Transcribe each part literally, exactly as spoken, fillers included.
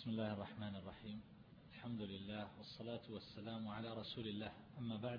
بسم الله الرحمن الرحيم. الحمد لله والصلاة والسلام على رسول الله، أما بعد،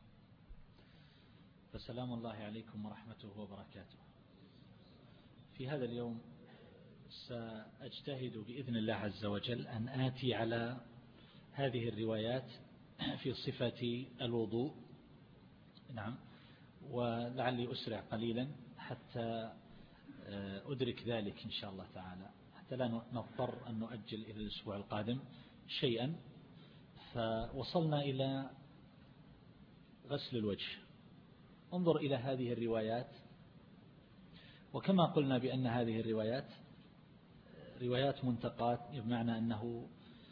فسلام الله عليكم ورحمته وبركاته. في هذا اليوم سأجتهد بإذن الله عز وجل أن آتي على هذه الروايات في صفة الوضوء، نعم، ولعلي أسرع قليلا حتى أدرك ذلك إن شاء الله تعالى، حتى لا نضطر أن نؤجل إلى الأسبوع القادم شيئا. فوصلنا إلى غسل الوجه. انظر إلى هذه الروايات، وكما قلنا بأن هذه الروايات روايات منتقات، بمعنى أنه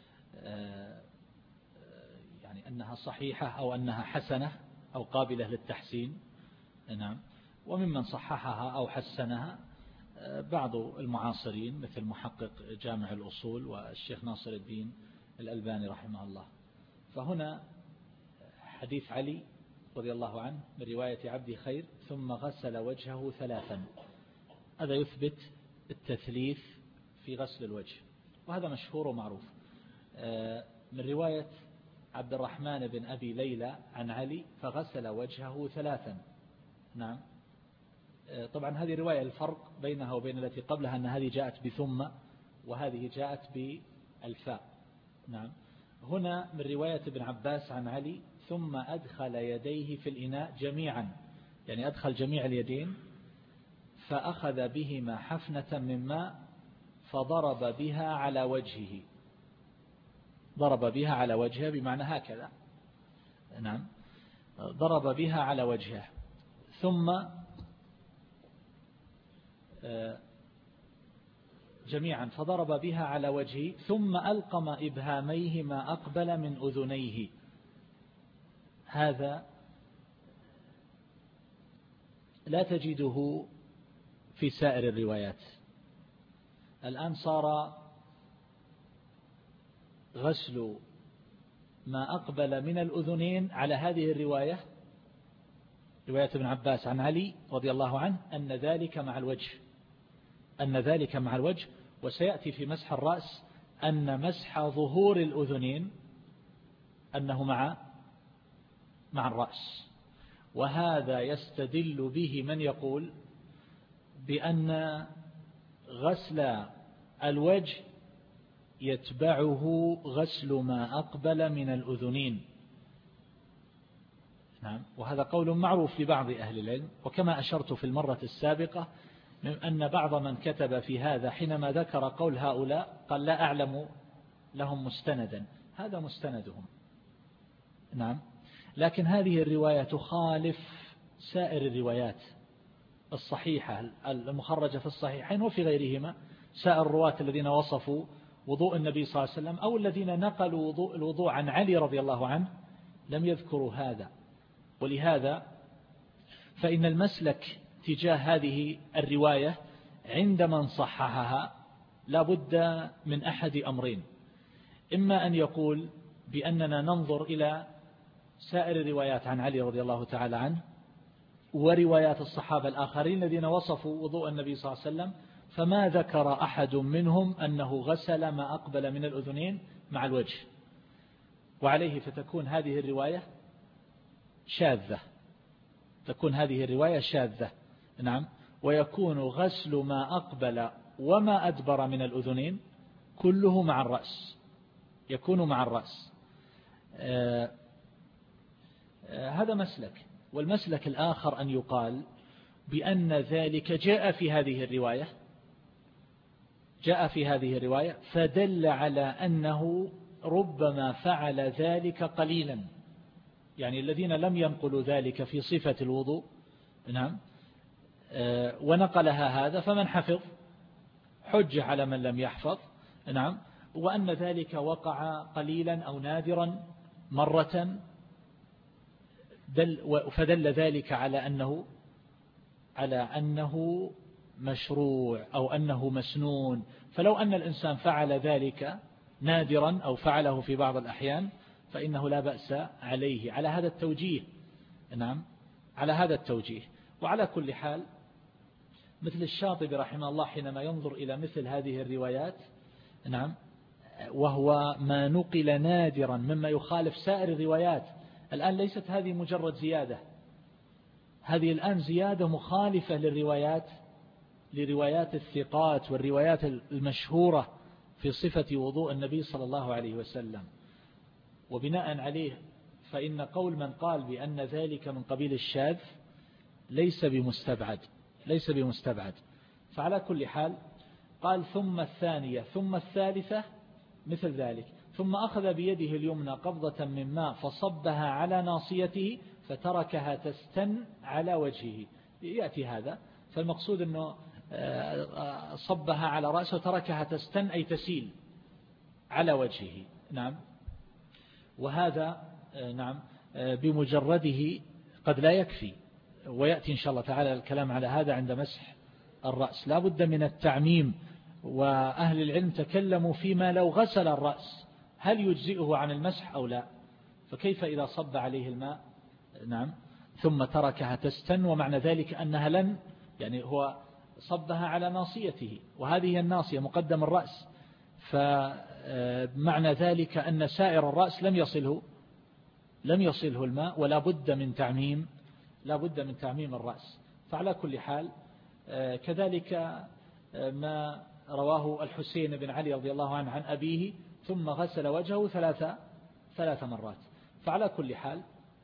يعني أنها صحيحة أو أنها حسنة أو قابلة للتحسين، نعم. وممن صححها أو حسنها بعض المعاصرين مثل محقق جامع الأصول والشيخ ناصر الدين الألباني رحمه الله. فهنا حديث علي رضي الله عنه من رواية عبد خير: ثم غسل وجهه ثلاثا. هذا يثبت التثليث في غسل الوجه، وهذا مشهور ومعروف. من رواية عبد الرحمن بن أبي ليلى عن علي: فغسل وجهه ثلاثا. نعم. طبعا هذه رواية الفرق بينها وبين التي قبلها أن هذه جاءت بثم وهذه جاءت بالفاء. نعم. هنا من رواية ابن عباس عن علي: ثم أدخل يديه في الإناء جميعا، يعني أدخل جميع اليدين فأخذ بهما حفنة من ماء فضرب بها على وجهه. ضرب بها على وجهه بمعنى هكذا، نعم، ضرب بها على وجهه. ثم جميعا فضرب بها على وجهه، ثم ألقم إبهاميه ما أقبل من أذنيه. هذا لا تجده في سائر الروايات. الآن صار غسل ما أقبل من الأذنين على هذه الرواية، رواية ابن عباس عن علي رضي الله عنه، أن ذلك مع الوجه، أن ذلك مع الوجه. وسيأتي في مسح الرأس أن مسح ظهور الأذنين أنه مع مع الرأس. وهذا يستدل به من يقول بأن غسل الوجه يتبعه غسل ما أقبل من الأذنين. نعم. وهذا قول معروف لبعض أهل العلم، وكما أشرت في المرة السابقة أن بعض من كتب في هذا حينما ذكر قول هؤلاء قال: لا أعلم لهم مستندا. هذا مستندهم، نعم. لكن هذه الرواية تخالف سائر الروايات الصحيحة المخرجة في الصحيحين وفي غيرهما. سائر الرواة الذين وصفوا وضوء النبي صلى الله عليه وسلم أو الذين نقلوا وضوء الوضوء عن علي رضي الله عنه لم يذكروا هذا. ولهذا فإن المسلك تجاه هذه الرواية عند من صححها لا بد من أحد أمرين: إما أن يقول بأننا ننظر إلى سائر الروايات عن علي رضي الله تعالى عنه وروايات الصحابة الآخرين الذين وصفوا وضوء النبي صلى الله عليه وسلم فما ذكر أحد منهم أنه غسل ما أقبل من الأذنين مع الوجه، وعليه فتكون هذه الرواية شاذة، تكون هذه الرواية شاذة، نعم. ويكون غسل ما أقبل وما أدبر من الأذنين كله مع الرأس، يكون مع الرأس. آه آه هذا مسلك. والمسلك الآخر أن يقال بأن ذلك جاء في هذه الرواية، جاء في هذه الرواية فدل على أنه ربما فعل ذلك قليلا، يعني الذين لم ينقلوا ذلك في صفة الوضوء، نعم، آه ونقلها هذا فمن حفظ حج على من لم يحفظ، نعم. وأن ذلك وقع قليلا أو نادرا مرة، دل فدل ذلك على أنه على أنه مشروع أو أنه مسنون. فلو أن الإنسان فعل ذلك نادرا أو فعله في بعض الأحيان فإنه لا بأس عليه، على هذا التوجيه، نعم، على هذا التوجيه. وعلى كل حال مثل الشاطبي رحمه الله حينما ينظر إلى مثل هذه الروايات، نعم، وهو ما نقل نادرا مما يخالف سائر الروايات. الآن ليست هذه مجرد زيادة، هذه الآن زيادة مخالفة للروايات لروايات الثقات والروايات المشهورة في صفة وضوء النبي صلى الله عليه وسلم. وبناء عليه فإن قول من قال بأن ذلك من قبيل الشاذ ليس بمستبعد ليس بمستبعد. فعلى كل حال قال ثم الثانية ثم الثالثة مثل ذلك، ثم أخذ بيده اليمنى قبضة من ماء فصبها على ناصيته فتركها تستن على وجهه. يأتي هذا، فالمقصود أنه صبها على رأسه وتركها تستن أي تسيل على وجهه. نعم. وهذا نعم بمجرده قد لا يكفي، ويأتي إن شاء الله تعالى الكلام على هذا عند مسح الرأس. لا بد من التعميم، وأهل العلم تكلموا فيما لو غسل الرأس هل يجزئه عن المسح أو لا، فكيف إذا صب عليه الماء نعم ثم تركها تستن، ومعنى ذلك أنها لن يعني هو صبها على ناصيته وهذه هي الناصية مقدم الرأس، فمعنى ذلك أن سائر الرأس لم يصله لم يصله الماء، ولا بد من تعميم لا بد من تعميم الرأس. فعلى كل حال كذلك ما رواه الحسين بن علي رضي الله عنه عن أبيه ثم غسل وجهه ثلاث ثلاث مرات. فعلى كل حال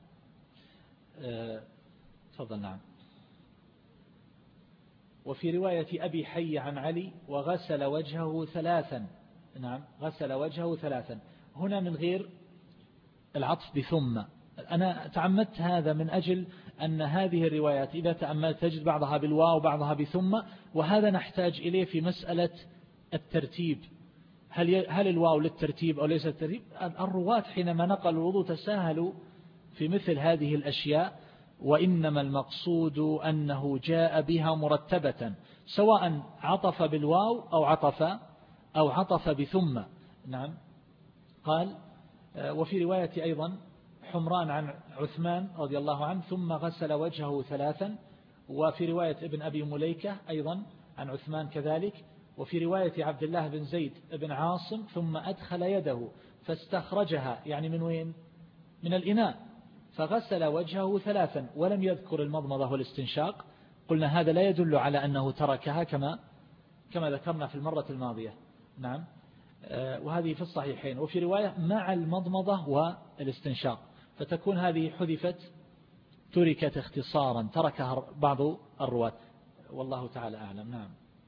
تفضل. نعم. وفي رواية أبي حي عن علي وغسل وجهه ثلاثا. نعم غسل وجهه ثلاثا، هنا من غير العطف بثم. أنا تعمدت هذا من أجل أن هذه الروايات إذا تأملت تجد بعضها بالواو وبعضها بثم، وهذا نحتاج إليه في مسألة الترتيب. هل هل الواو للترتيب أو ليس الترتيب؟ الرواة حينما نقلوا الوضوء تساهلوا في مثل هذه الأشياء، وإنما المقصود أنه جاء بها مرتبة سواء عطف بالواو أو عطف أو عطف بثم. نعم. قال وفي رواية أيضا حمران عن عثمان رضي الله عنه ثم غسل وجهه ثلاثا، وفي رواية ابن أبي مليكة أيضا عن عثمان كذلك، وفي رواية عبد الله بن زيد بن عاصم ثم أدخل يده فاستخرجها، يعني من وين؟ من الإناء، فغسل وجهه ثلاثا ولم يذكر المضمضة والاستنشاق. قلنا هذا لا يدل على أنه تركها كما كما ذكرنا في المرة الماضية. نعم. وهذه في الصحيحين. وفي رواية مع المضمضة والاستنشاق، فتكون هذه حذفت تركت اختصارا، تركها بعض الرواة والله تعالى أعلم. نعم.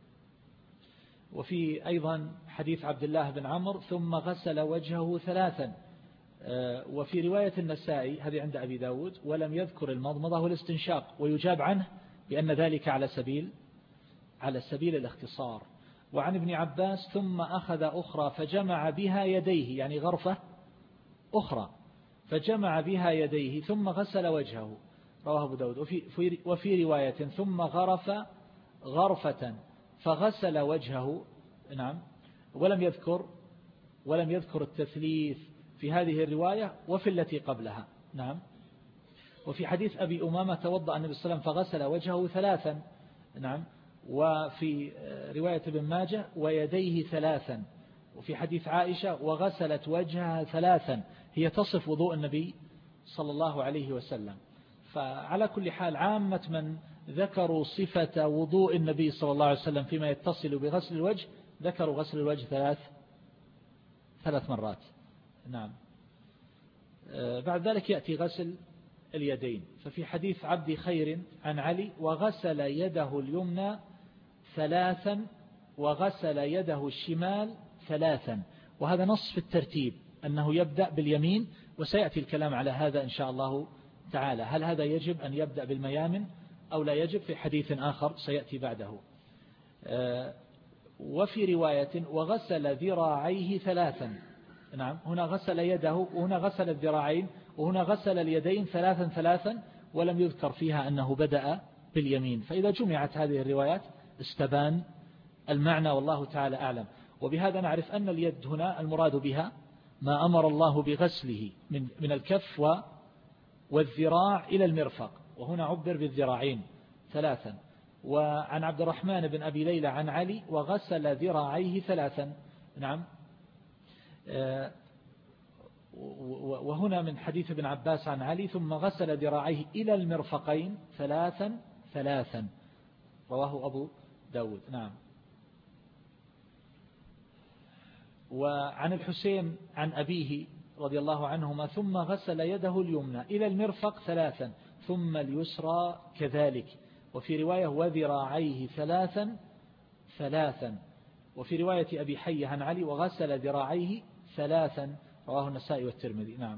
وفي أيضا حديث عبد الله بن عمرو ثم غسل وجهه ثلاثا، وفي رواية النسائي هذه عند أبي داود ولم يذكر المضمضة والاستنشاق، ويجاب عنه بأن ذلك على سبيل على سبيل الاختصار. وعن ابن عباس ثم أخذ أخرى فجمع بها يديه، يعني غرفة أخرى فجمع بها يديه ثم غسل وجهه، رواه أبو داود. وفي, وفي رواية ثم غرف غرفة فغسل وجهه. نعم. ولم يذكر ولم يذكر التثليث في هذه الرواية وفي التي قبلها. نعم. وفي حديث أبي أمامة توضأ النبي صلى الله عليه وسلم فغسل وجهه ثلاثا. نعم. وفي رواية ابن ماجه ويديه ثلاثا. وفي حديث عائشة وغسلت وجهها ثلاثا، هي تصف وضوء النبي صلى الله عليه وسلم. فعلى كل حال عامة من ذكروا صفة وضوء النبي صلى الله عليه وسلم فيما يتصل بغسل الوجه ذكروا غسل الوجه ثلاث ثلاث مرات. نعم. بعد ذلك يأتي غسل اليدين. ففي حديث عبد خير عن علي وغسل يده اليمنى ثلاثا وغسل يده الشمال ثلاثا، وهذا نص في الترتيب أنه يبدأ باليمين، وسيأتي الكلام على هذا إن شاء الله تعالى، هل هذا يجب أن يبدأ بالميامن أو لا يجب في حديث آخر سيأتي بعده. وفي رواية وغسل ذراعيه ثلاثا. نعم. هنا غسل يده وهنا غسل الذراعين وهنا غسل اليدين ثلاثا ثلاثا، ولم يذكر فيها أنه بدأ باليمين. فإذا جمعت هذه الروايات استبان المعنى والله تعالى أعلم. وبهذا نعرف أن اليد هنا المراد بها ما أمر الله بغسله من من الكف والذراع إلى المرفق، وهنا عبر بالذراعين ثلاثا. وعن عبد الرحمن بن أبي ليلى عن علي وغسل ذراعيه ثلاثا. نعم. وهنا من حديث ابن عباس عن علي ثم غسل ذراعيه إلى المرفقين ثلاثا ثلاثا رواه أبو داود. نعم. وعن الحسين عن أبيه رضي الله عنهما ثم غسل يده اليمنى إلى المرفق ثلاثا ثم اليسرى كذلك، وفي رواية وذراعيه ثلاثا ثلاثا، وفي رواية أبي حي عن علي وغسل ذراعيه ثلاثا رواه النسائي والترمذي. نعم.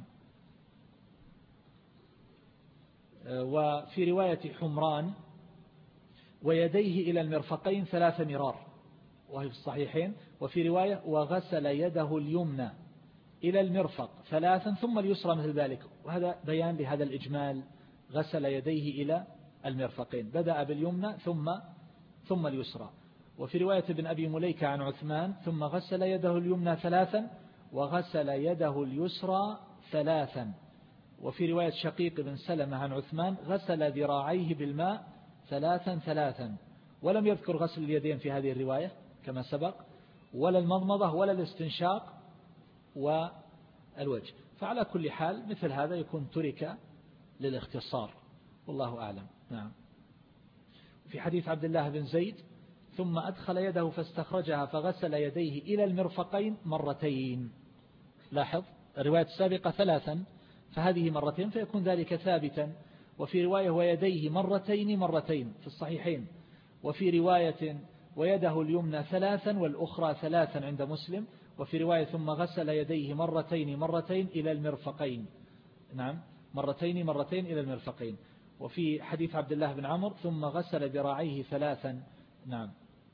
وفي رواية حمران ويديه إلى المرفقين ثلاث مرار وهي في الصحيحين، وفي رواية وغسل يده اليمنى إلى المرفق ثلاثا ثم اليسرى مثل ذلك، وهذا بيان لهذا الإجمال غسل يديه إلى المرفقين، بدأ باليمنى ثم ثم اليسرى. وفي رواية ابن أبي مليكة عن عثمان ثم غسل يده اليمنى ثلاثا وغسل يده اليسرى ثلاثا، وفي رواية شقيق بن سلمة عن عثمان غسل ذراعيه بالماء ثلاثا ثلاثا، ولم يذكر غسل اليدين في هذه الرواية كما سبق، ولا المضمضة ولا الاستنشاق والوجه. فعلى كل حال مثل هذا يكون ترك للاختصار والله أعلم. نعم. في حديث عبد الله بن زيد ثم أدخل يده فاستخرجها فغسل يديه إلى المرفقين مرتين، لاحظ الرواية السابقة ثلاثا فهذه مرتين فيكون ذلك ثابتا. وفي رواية ويديه مرتين مرتين في الصحيحين، وفي رواية ويده اليمنى ثلاثا والأخرى ثلاثا عند مسلم، وفي رواية ثم غسل يديه مرتين مرتين إلى المرفقين. نعم مرتين مرتين إلى المرفقين. وفي حديث عبد الله بن عمرو ثم غسل ذراعيه ثلاثا. نعم.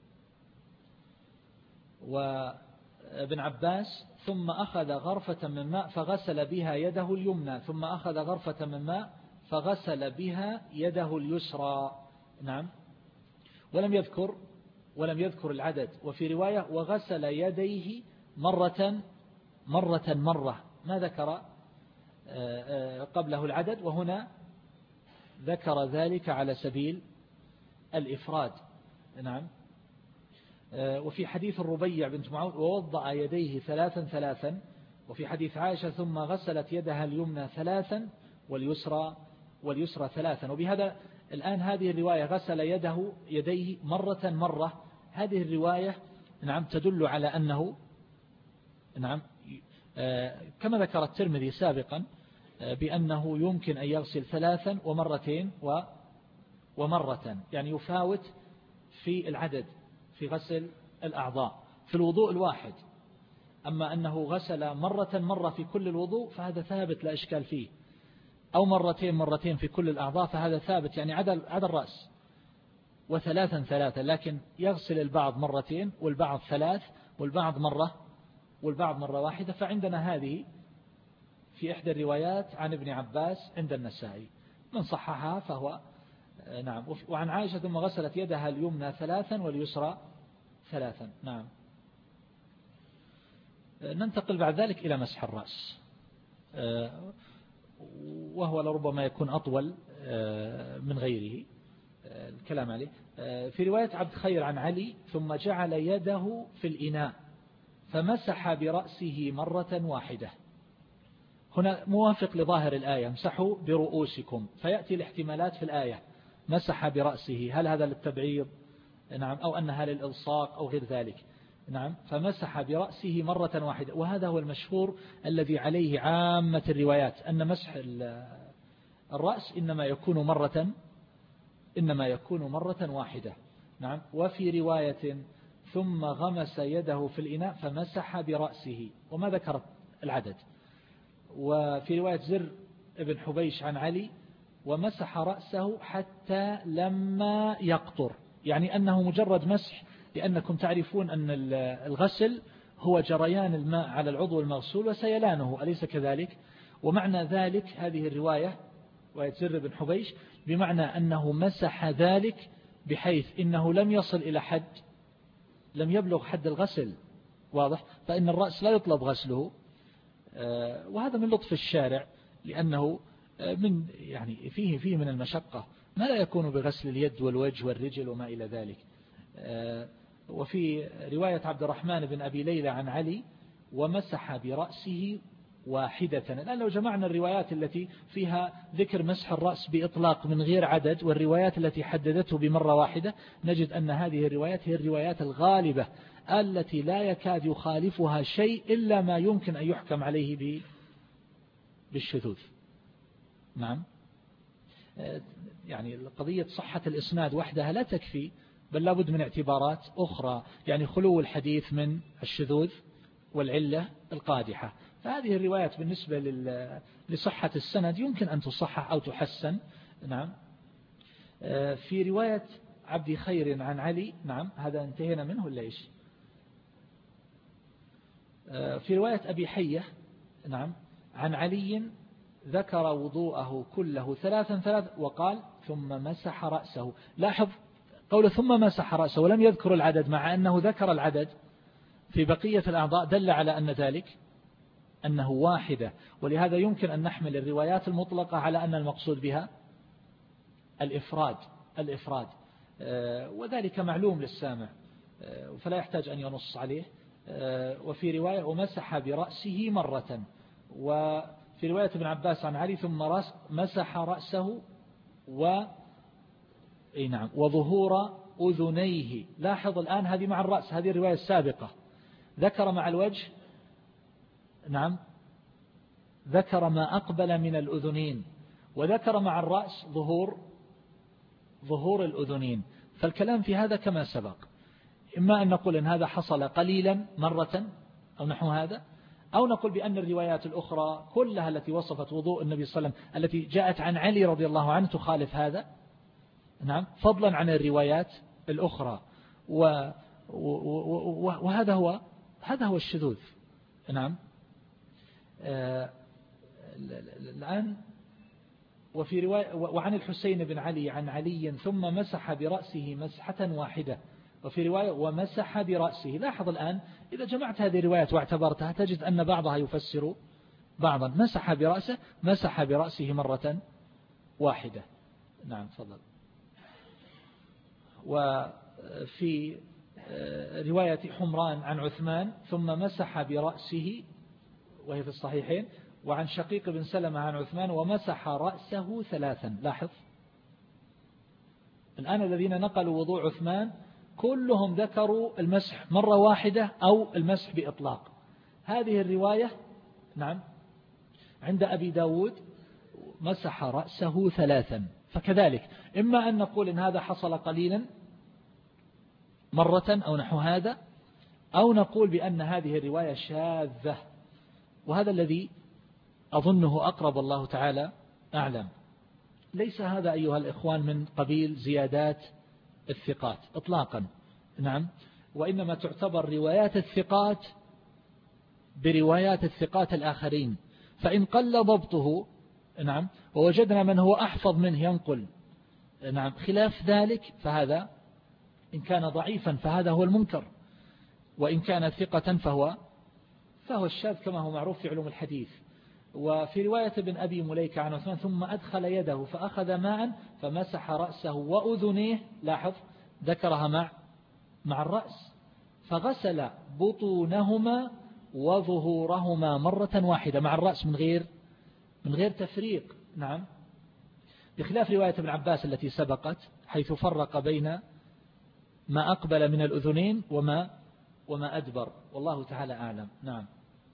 وابن عباس ثم أخذ غرفة من ماء فغسل بها يده اليمنى ثم أخذ غرفة من ماء فغسل بها يده اليسرى. نعم. ولم يذكر ولم يذكر العدد. وفي رواية وغسل يديه مرة مرة مرة، ما ذكر قبله العدد، وهنا ذكر ذلك على سبيل الإفراد. نعم. وفي حديث الربيع بنت معاوية ووضع يديه ثلاثا ثلاثا، وفي حديث عائشة ثم غسلت يدها اليمنى ثلاثا واليسرى واليسرى ثلاثا. وبهذا الآن هذه الرواية غسل يده يديه مرة مرة، هذه الرواية نعم تدل على أنه نعم كما ذكر الترمذي سابقا بأنه يمكن أن يغسل ثلاثا ومرتين ومرة، يعني يفاوت في العدد في غسل الأعضاء في الوضوء الواحد. أما أنه غسل مرة مرة في كل الوضوء فهذا ثابت لا إشكال فيه، أو مرتين مرتين في كل الأعضاء فهذا ثابت، يعني عدل عدل الرأس وثلاثا ثلاثا، لكن يغسل البعض مرتين والبعض ثلاث والبعض مرة والبعض مرة واحدة. فعندنا هذه في إحدى الروايات عن ابن عباس عند النسائي، من صححها فهو نعم. وعن عائشة ثم غسلت يدها اليمنى ثلاثا واليسرى ثلاثا. نعم. ننتقل بعد ذلك إلى مسح الرأس، وهو لربما يكون أطول من غيره الكلام عليه. في رواية عبد خير عن علي ثم جعل يده في الإناء فمسح برأسه مرة واحدة. هنا موافق لظاهر الآية امسحوا برؤوسكم، فيأتي الاحتمالات في الآية مسح برأسه، هل هذا للتبعيض نعم أو أنها للإلصاق أو غير ذلك. نعم. فمسح برأسه مرة واحدة، وهذا هو المشهور الذي عليه عامة الروايات أن مسح الرأس إنما يكون مرة إنما يكون مرة واحدة. نعم. وفي رواية ثم غمس يده في الإناء فمسح برأسه، وما ذكرت العدد. وفي رواية زر ابن حبيش عن علي ومسح رأسه حتى لما يقطر، يعني أنه مجرد مسح، لأنكم تعرفون أن الغسل هو جريان الماء على العضو المغسول وسيلانه، أليس كذلك؟ ومعنى ذلك هذه الرواية رواية زر بن حبيش بمعنى أنه مسح ذلك بحيث إنه لم يصل إلى حد لم يبلغ حد الغسل، واضح؟ فإن الرأس لا يطلب غسله، وهذا من لطف الشارع، لأنه من يعني فيه فيه من المشقة ما لا يكون بغسل اليد والوجه والرجل وما إلى ذلك. وفي رواية عبد الرحمن بن أبي ليلى عن علي ومسح برأسه واحدة. الآن لو جمعنا الروايات التي فيها ذكر مسح الرأس بإطلاق من غير عدد والروايات التي حددته بمرة واحدة، نجد أن هذه الروايات هي الروايات الغالبة التي لا يكاد يخالفها شيء إلا ما يمكن أن يحكم عليه بالشذوذ. نعم، يعني قضية صحة الإسناد وحدها لا تكفي، بل لابد من اعتبارات أخرى، يعني خلو الحديث من الشذوذ والعلة القادحة. فهذه الروايات بالنسبة لصحة السند يمكن أن تصحح أو تحسن. نعم. في رواية عبد خير عن علي، نعم هذا انتهينا منه ولا إيش؟ في رواية أبي حية، نعم، عن علي ذكر وضوءه كله ثلاثا ثلاث وقال ثم مسح رأسه. لاحظ قول ثم مسح رأسه ولم يذكر العدد، مع أنه ذكر العدد في بقية الأعضاء، دل على أن ذلك أنه واحدة. ولهذا يمكن أن نحمل الروايات المطلقة على أن المقصود بها الإفراد الإفراد وذلك معلوم للسامع فلا يحتاج أن ينص عليه. وفي رواية ومسح برأسه مرة، وفي رواية ابن عباس عن علي ثم مسح رأسه و أي نعم وظهور أذنيه. لاحظ الآن هذه مع الرأس، هذه الرواية السابقة ذكر مع الوجه، نعم ذكر ما أقبل من الأذنين، وذكر مع الرأس ظهور ظهور الأذنين. فالكلام في هذا كما سبق، إما أن نقول إن هذا حصل قليلا مرة أو نحو هذا، أو نقول بأن الروايات الأخرى كلها التي وصفت وضوء النبي صلى الله عليه وسلم التي جاءت عن علي رضي الله عنه تخالف هذا، نعم، فضلا عن الروايات الأخرى. و وهذا هو هذا هو الشذوذ. نعم. الآن وفي رواية وعن الحسين بن علي عن علي ثم مسح برأسه مسحة واحدة، وفي رواية ومسح برأسه. لاحظ الآن إذا جمعت هذه الروايات واعتبرتها تجد أن بعضها يفسر بعضا. مسح برأسه مسح برأسه مرة واحدة. نعم تفضل. وفي رواية حمران عن عثمان ثم مسح برأسه وهي في الصحيحين، وعن شقيق بن سلمة عن عثمان ومسح رأسه ثلاثا. لاحظ الآن الذين نقلوا وضوء عثمان كلهم ذكروا المسح مرة واحدة أو المسح بإطلاق. هذه الرواية نعم عند أبي داود مسح رأسه ثلاثا. فكذلك إما أن نقول إن هذا حصل قليلا مرة أو نحو هذا، أو نقول بأن هذه الرواية شاذة، وهذا الذي أظنه أقرب الله تعالى أعلم. ليس هذا أيها الإخوان من قبيل زيادات الثقات إطلاقا، نعم، وإنما تعتبر روايات الثقات بروايات الثقات الآخرين. فإن قل ضبطه، نعم، ووجدنا من هو أحفظ منه ينقل، نعم، خلاف ذلك فهذا إن كان ضعيفا فهذا هو المنكر، وإن كان ثقة فهو فهو الشاذ كما هو معروف في علوم الحديث. وفي رواية ابن أبي مليكة عن عثمان ثم أدخل يده فأخذ ماء فمسح رأسه وأذنيه. لاحظ ذكرها مع مع الرأس، فغسل بطونهما وظهورهما مرة واحدة مع الرأس من غير من غير تفريق. نعم، بخلاف رواية ابن عباس التي سبقت حيث فرق بين ما أقبل من الأذنين وما وما أدبر، والله تعالى أعلم. نعم.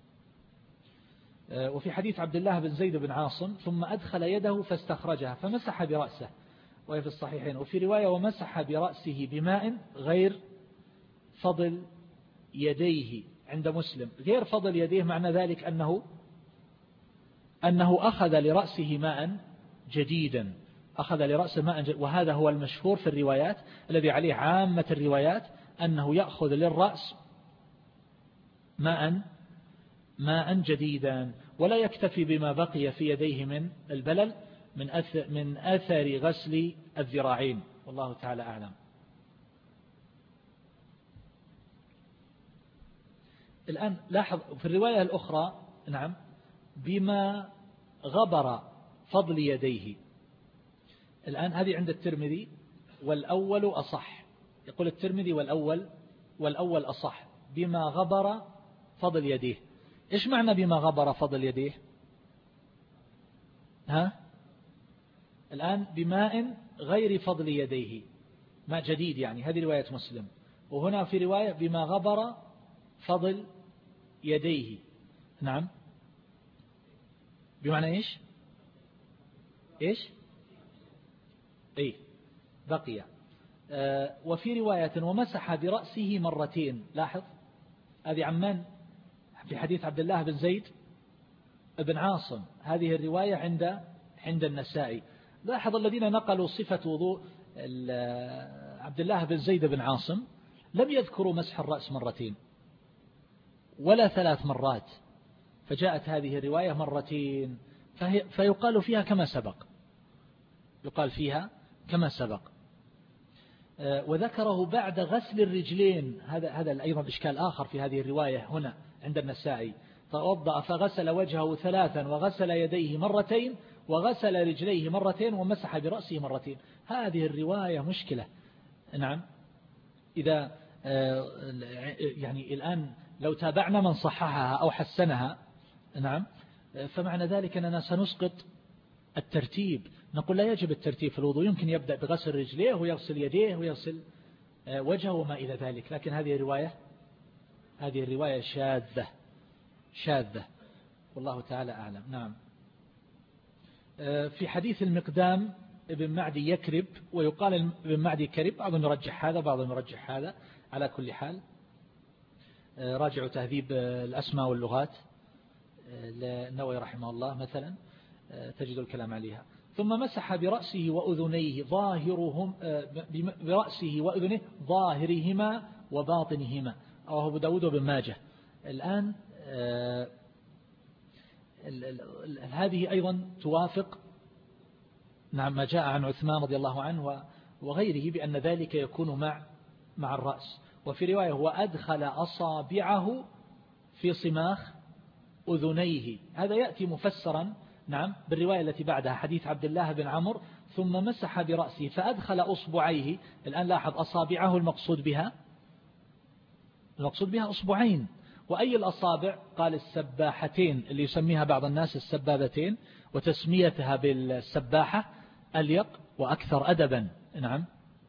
وفي حديث عبد الله بن زيد بن عاصم ثم أدخل يده فاستخرجها فمسح برأسه وهي في الصحيحين. وفي رواية ومسح برأسه بماء غير فضل يديه عند مسلم. غير فضل يديه معنى ذلك أنه أنه أخذ لرأسه ماء جديدا، أخذ لرأسه ماء جديد، وهذا هو المشهور في الروايات الذي عليه عامة الروايات أنه يأخذ للرأس ماء ماء جديدا، ولا يكتفي بما بقي في يديه من البلل من أثر, من أثر غسل الذراعين، والله تعالى أعلم. الآن لاحظ في الرواية الأخرى، نعم، بما غبر فضل يديه. الآن هذه عند الترمذي والأول أصح، يقول الترمذي والأول والأول أصح بما غبر فضل يديه. إيش معنى بما غبر فضل يديه؟ ها الآن بماء غير فضل يديه، ماء جديد يعني، هذه رواية مسلم. وهنا في رواية بما غبر فضل يديه. نعم بمعنى إيش إيش إيه بقي. آه وفي رواية ومسح برأسه مرتين. لاحظ هذه عمان في حديث عبد الله بن زيد بن عاصم، هذه الرواية عند عند النسائي. لاحظ الذين نقلوا صفة وضوء عبد الله بن زيد بن عاصم لم يذكروا مسح الرأس مرتين ولا ثلاث مرات، فجاءت هذه الرواية مرتين، فيقال فيها كما سبق، يقال فيها كما سبق. وذكره بعد غسل الرجلين، هذا هذا أيضا إشكال آخر في هذه الرواية هنا عند النسائي. توضأ فغسل وجهه ثلاثا وغسل يديه مرتين وغسل رجليه مرتين ومسح برأسه مرتين. هذه الرواية مشكلة. نعم إذا يعني الآن لو تابعنا من صححها أو حسنها، نعم، فمعنى ذلك أننا سنسقط الترتيب. نقول لا يجب الترتيب في الوضوء، يمكن يبدأ بغسل رجليه ويغسل يديه ويغسل وجهه وما إلى ذلك. لكن هذه الرواية هذه الرواية شاذة شاذة والله تعالى أعلم. نعم. في حديث المقدام ابن معدي يكرب، ويقال ابن معدي كرب، بعضهم يرجح هذا بعضهم يرجح هذا. على كل حال راجعوا تهذيب الأسماء واللغات للنووي رحمه الله مثلا تجد الكلام عليها. ثم مسح برأسه وأذنيه ظاهرهم برأسه وأذنيه ظاهرهما وباطنهما، رواه أبو داود وابن ماجه. الآن هذه أيضا توافق نعم ما جاء عن عثمان رضي الله عنه وغيره بأن ذلك يكون مع مع الرأس. وفي رواية هو أدخل أصابعه في صماخ أذنيه، هذا يأتي مفسرا نعم بالرواية التي بعدها حديث عبد الله بن عمرو ثم مسح برأسه فأدخل أصبعيه. الآن لاحظ أصابعه المقصود بها المقصود بها أصبعين. وأي الأصابع؟ قال السباحتين، اللي يسميها بعض الناس السبابتين، وتسميتها بالسباحة أليق وأكثر أدبا. نعم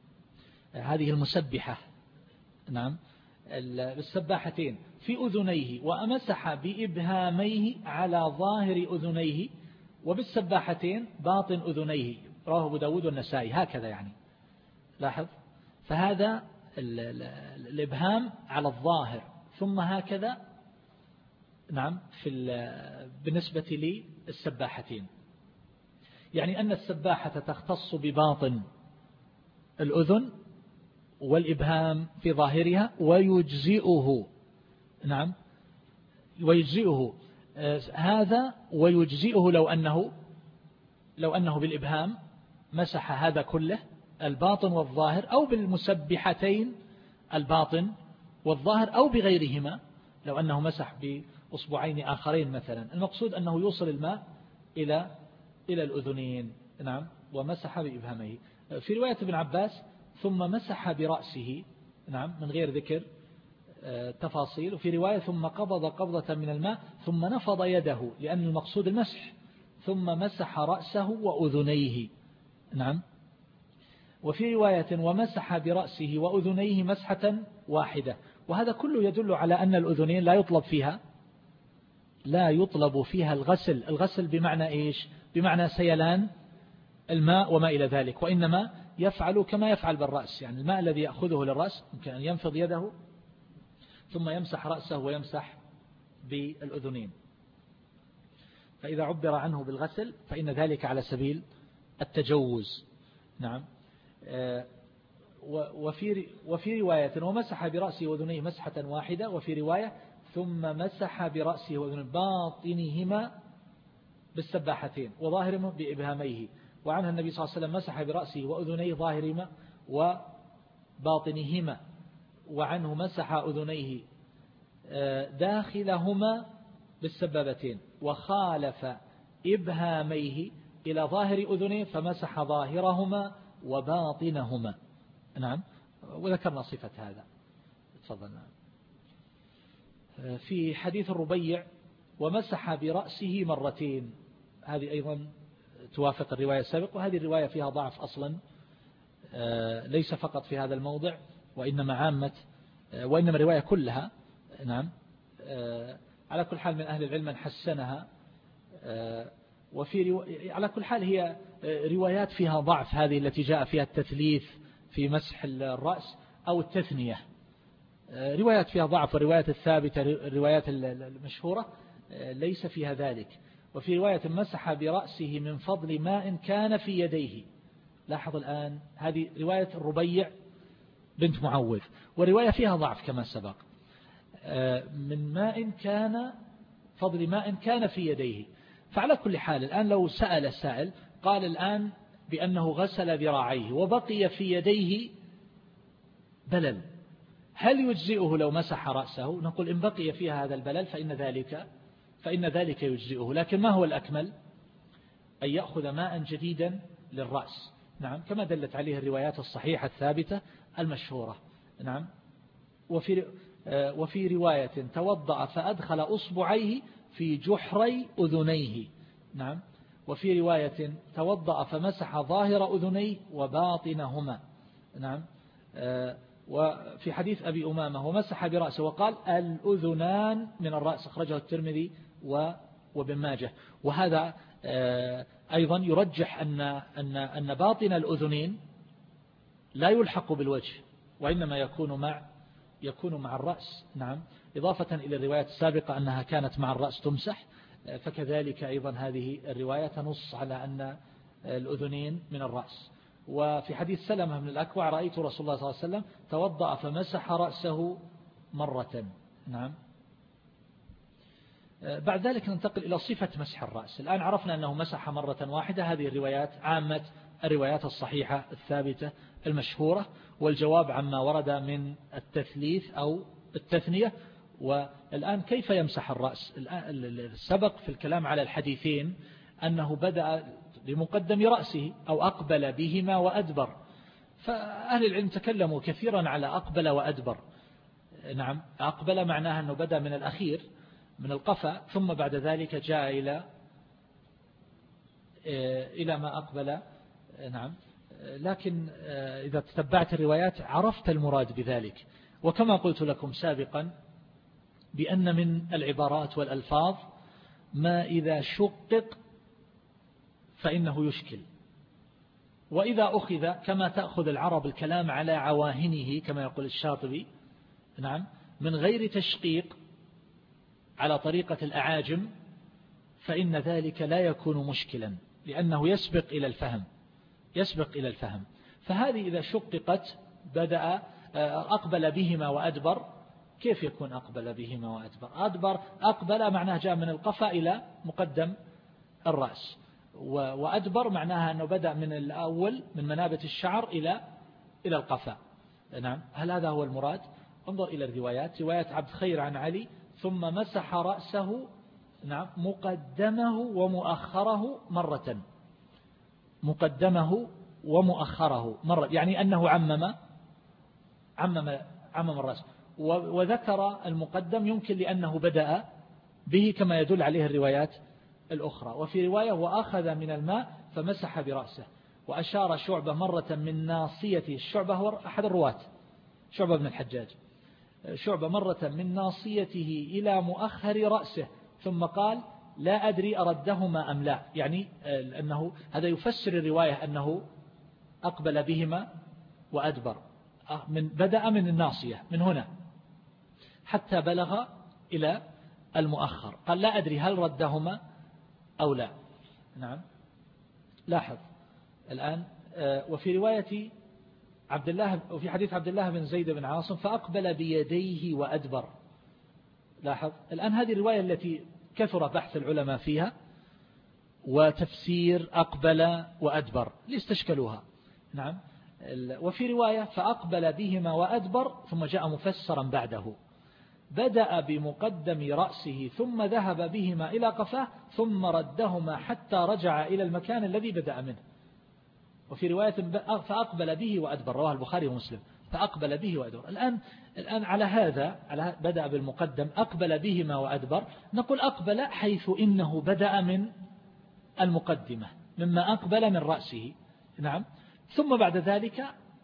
هذه المسبحة نعم السباحتين في أذنيه، وأمسح بإبهاميه على ظاهر أذنيه وبالسباحتين باطن أذنيه، رواه أبو داود والنسائي. هكذا يعني لاحظ، فهذا الإبهام على الظاهر، ثم هكذا نعم في بالنسبة للسباحتين، يعني أن السباحة تختص بباطن الأذن والإبهام في ظاهرها ويجزئه. نعم ويجزئه هذا ويجزئه لو أنه لو أنه بالإبهام مسح هذا كله الباطن والظاهر، أو بالمسبحتين الباطن والظاهر، أو بغيرهما لو أنه مسح بأصبعين آخرين مثلا. المقصود أنه يوصل الماء إلى إلى الأذنين. نعم ومسح بإبهامه. في رواية ابن عباس ثم مسح برأسه، نعم من غير ذكر تفاصيل. وفي رواية ثم قبض قبضة من الماء ثم نفض يده، لأن المقصود المسح، ثم مسح رأسه وأذنيه. نعم. وفي رواية ومسح برأسه وأذنيه مسحة واحدة. وهذا كله يدل على أن الأذنين لا يطلب فيها لا يطلب فيها الغسل. الغسل بمعنى إيش؟ بمعنى سيلان الماء وما إلى ذلك، وإنما يفعل كما يفعل بالرأس، يعني الماء الذي يأخذه للرأس يمكن أن ينفض يده ثم يمسح رأسه ويمسح بالأذنين. فإذا عبر عنه بالغسل فإن ذلك على سبيل التجوز. نعم. وفي وفي رواية ومسح برأسه وأذنيه مسحة واحدة. وفي رواية ثم مسح برأسه وأذنيه باطنهما بالسباحتين وظاهرهما بإبهاميه. وعنها النبي صلى الله عليه وسلم مسح برأسه وأذنيه ظاهرهما وباطنهما. وعنه مسح أذنيه داخلهما بالسبابتين وخالف إبهاميه إلى ظاهر أذنيه فمسح ظاهرهما وباطنهما. نعم وذكرنا صفة هذا. تفضل. في حديث الربيع ومسح برأسه مرتين. هذه أيضا توافق الرواية السابقة، وهذه الرواية فيها ضعف أصلا، ليس فقط في هذا الموضع وإنما عامة وإنما الرواية كلها. نعم. على كل حال من أهل العلم من حسنها، وفي على كل حال هي روايات فيها ضعف، هذه التي جاء فيها التثليث في مسح الرأس أو التثنية، روايات فيها ضعف. والروايات الثابتة الروايات المشهورة ليس فيها ذلك. وفي رواية مسح برأسه من فضل ماء كان في يديه. لاحظ الآن هذه رواية الربيع بنت معوذ، ورواية فيها ضعف كما سبق، من ماء كان فضل ماء كان في يديه. فعلى كل حال الآن لو سأل السائل قال الآن بأنه غسل ذراعيه وبقي في يديه بلل، هل يجزئه لو مسح رأسه؟ نقول إن بقي فيها هذا البلل فإن ذلك فإن ذلك يجزئه، لكن ما هو الأكمل؟ أن يأخذ ماء جديدا للرأس. نعم، كما دلت عليه الروايات الصحيحة الثابتة المشهورة. نعم. وفي وفي رواية توضأ فأدخل أصبعيه في جحري أذنيه. نعم. وفي رواية توضأ فمسح ظاهر أذنيه وباطنهما. نعم. وفي حديث أبي أمامة ومسح برأسه وقال الأذنان من الرأس، أخرجه الترمذي وابن ماجه. وهذا أيضا يرجح أن أن أن باطن الأذنين لا يلحق بالوجه، وإنما يكون مع يكون مع الرأس. نعم. إضافة إلى الروايات السابقة أنها كانت مع الرأس تمسح، فكذلك أيضا هذه الرواية تنص على أن الأذنين من الرأس. وفي حديث سلمة بن الأكوع رأيت رسول الله صلى الله عليه وسلم توضأ فمسح رأسه مرة. نعم. بعد ذلك ننتقل إلى صفة مسح الرأس. الآن عرفنا أنه مسح مرة واحدة، هذه الروايات عامة الروايات الصحيحة الثابتة المشهورة، والجواب عما ورد من التثليث أو التثنية. والآن كيف يمسح الرأس؟ السبق في الكلام على الحديثين أنه بدأ بمقدم رأسه أو أقبل بهما وأدبر، فأهل العلم تكلموا كثيرا على أقبل وأدبر. نعم. أقبل معناها أنه بدأ من الأخير من القفا، ثم بعد ذلك جاء إلى إلى ما أقبل. نعم. لكن إذا تتبعت الروايات عرفت المراد بذلك. وكما قلت لكم سابقا بأن من العبارات والألفاظ ما إذا شقق فإنه يشكل، وإذا أخذ كما تأخذ العرب الكلام على عواهنه كما يقول الشاطبي، نعم، من غير تشقيق على طريقة الأعاجم، فإن ذلك لا يكون مشكلا، لأنه يسبق إلى الفهم يسبق إلى الفهم. فهذه إذا شققت بدأ أقبل بهما وأدبر. كيف يكون أقبل بهما وأدبر؟ أدبر أقبل معناه جاء من القفا إلى مقدم الرأس، وأدبر معناها أنه بدأ من الأول من منابت الشعر إلى إلى القفا. نعم. هل هذا هو المراد؟ انظر إلى الروايات. رواية عبد خير عن علي ثم مسح رأسه، نعم، مقدمه ومؤخره مرة، مقدمه ومؤخره مرة، يعني أنه عمم عمم عمم الرأس. وذكر المقدم يمكن لأنه بدأ به كما يدل عليه الروايات الأخرى. وفي رواية وأخذ من الماء فمسح برأسه. وأشار شعبة مرة من ناصيته، الشعبة هو أحد الرواة، شعبة بن الحجاج، شعبة مرة من ناصيته إلى مؤخر رأسه، ثم قال لا أدري أردهما أم لا، يعني أنه هذا يفسر الرواية أنه أقبل بهما وأدبر، من بدأ من الناصية من هنا حتى بلغ إلى المؤخر، قال لا أدري هل ردهما أو لا. نعم. لاحظ الآن. وفي رواية عبد الله وفي حديث عبد الله بن زيد بن عاصم فأقبل بيديه وأدبر. لاحظ الآن هذه الرواية التي كثر بحث العلماء فيها وتفسير أقبل وأدبر لاستشكلوها. نعم. وفي رواية فأقبل بهما وأدبر ثم جاء مفسرا بعده، بدأ بمقدم رأسه ثم ذهب بهما إلى قفاه ثم ردهما حتى رجع إلى المكان الذي بدأ منه. وفي رواية فأقبل به وأدبر، رواه البخاري ومسلم. فأقبل به وأدبر. الآن الآن على هذا على بدأ بالمقدم أقبل بهما وأدبر، نقول أقبل حيث إنه بدأ من المقدمة مما أقبل من رأسه، نعم، ثم بعد ذلك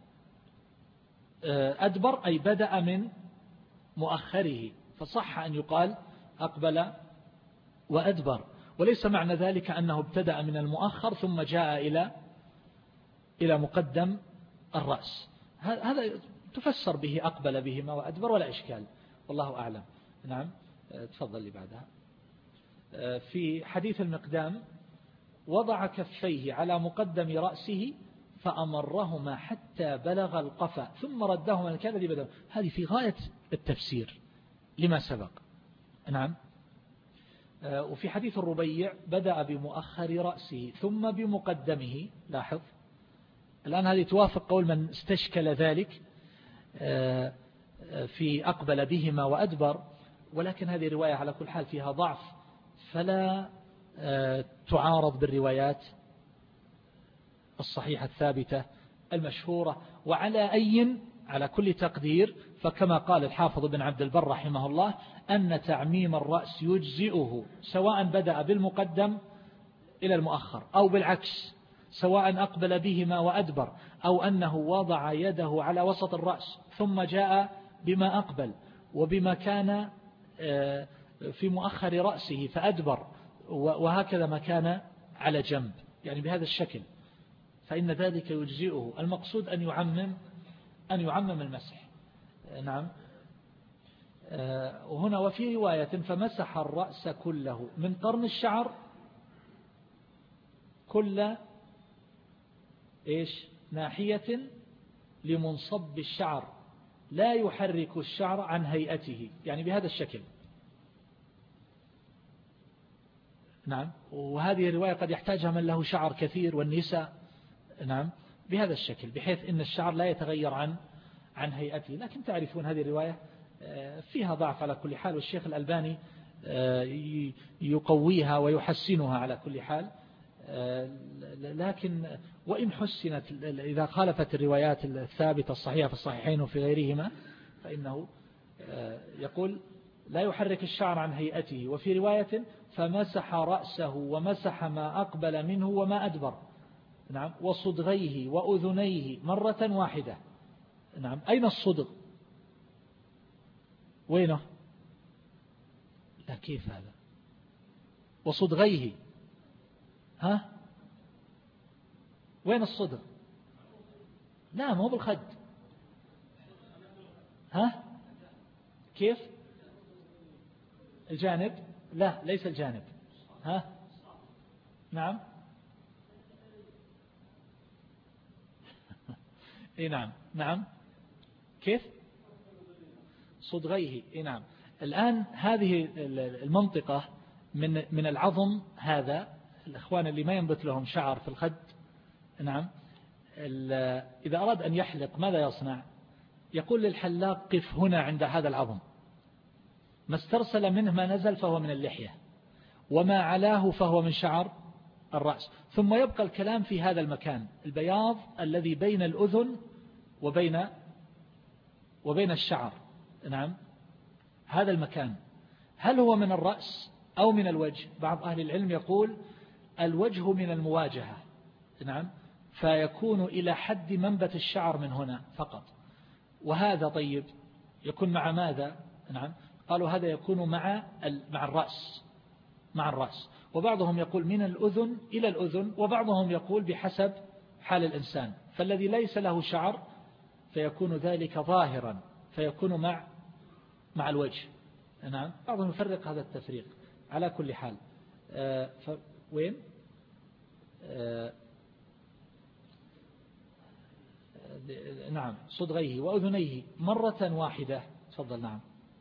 أدبر أي بدأ من مؤخره، فصح أن يقال أقبل وأدبر، وليس معنى ذلك أنه ابتدأ من المؤخر ثم جاء إلى إلى مقدم الرأس. هذا تفسر به أقبل بهما وأدبر ولا إشكال، والله أعلم. نعم، تفضل لي بعدها. في حديث المقدام وضع كفيه على مقدم رأسه فأمرهما حتى بلغ القفا ثم ردهما الكذا الذي بدأ. هذه في غاية التفسير لما سبق. نعم. وفي حديث الربيع بدأ بمؤخر رأسه ثم بمقدمه. لاحظ الآن هذه توافق قول من استشكل ذلك في أقبل بهما وأدبر، ولكن هذه رواية على كل حال فيها ضعف، فلا تعارض بالروايات الصحيحة الثابتة المشهورة. وعلى أي على كل تقدير فكما قال الحافظ بن عبد البر رحمه الله أن تعميم الرأس يجزئه سواء بدأ بالمقدم إلى المؤخر أو بالعكس، سواء أقبل بهما وأدبر أو أنه وضع يده على وسط الرأس ثم جاء بما أقبل وبما كان في مؤخر رأسه فأدبر، وهكذا ما كان على جنب، يعني بهذا الشكل، فإن ذلك يجزئه. المقصود أن يعمم أن يعمم المسح. نعم. وهنا وفي رواية فمسح الرأس كله من قرن الشعر كل إيش ناحية لمنصب الشعر لا يحرك الشعر عن هيئته، يعني بهذا الشكل. نعم. وهذه الرواية قد يحتاجها من له شعر كثير والنساء. نعم، بهذا الشكل بحيث إن الشعر لا يتغير عن عن هيئته. لكن تعرفون هذه الرواية فيها ضعف على كل حال، والشيخ الألباني يقويها ويحسنها على كل حال. لكن وإن حسنت إذا خالفت الروايات الثابتة الصحيحة في الصحيحين وفي غيرهما فإنه يقول لا يحرك الشعر عن هيئته. وفي رواية فمسح رأسه ومسح ما أقبل منه وما أدبر. نعم. وصدغيه وأذنيه مرة واحدة. نعم. أين الصدغ؟ وينه؟ لا، كيف هذا؟ وصدغيه، ها؟ وين الصدغ؟ لا، ما هو بالخد. ها؟ كيف؟ الجانب؟ لا، ليس الجانب. ها؟ نعم. اي نعم. نعم. كيف؟ صدغيه. اي نعم. الآن هذه المنطقة من من العظم، هذا الإخوان اللي ما ينبت لهم شعر في الخد، نعم، إذا أراد أن يحلق ماذا يصنع؟ يقول للحلاق قف هنا عند هذا العظم، ما استرسل منه ما نزل فهو من اللحية، وما علاه فهو من شعر الرأس، ثم يبقى الكلام في هذا المكان البياض الذي بين الأذن وبين وبين الشعر. نعم. هذا المكان هل هو من الرأس أو من الوجه؟ بعض أهل العلم يقول الوجه من المواجهة. نعم. فيكون إلى حد منبت الشعر من هنا فقط. وهذا طيب يكون مع ماذا؟ نعم. قالوا هذا يكون مع مع الرأس مع الرأس. وبعضهم يقول من الأذن إلى الأذن، وبعضهم يقول بحسب حال الإنسان، فالذي ليس له شعر فيكون ذلك ظاهرا فيكون مع مع الوجه. نعم. بعضهم يفرق هذا التفريق. على كل حال آه وين آه نعم صدغيه وأذنيه مرة واحدة. تفضل. نعم.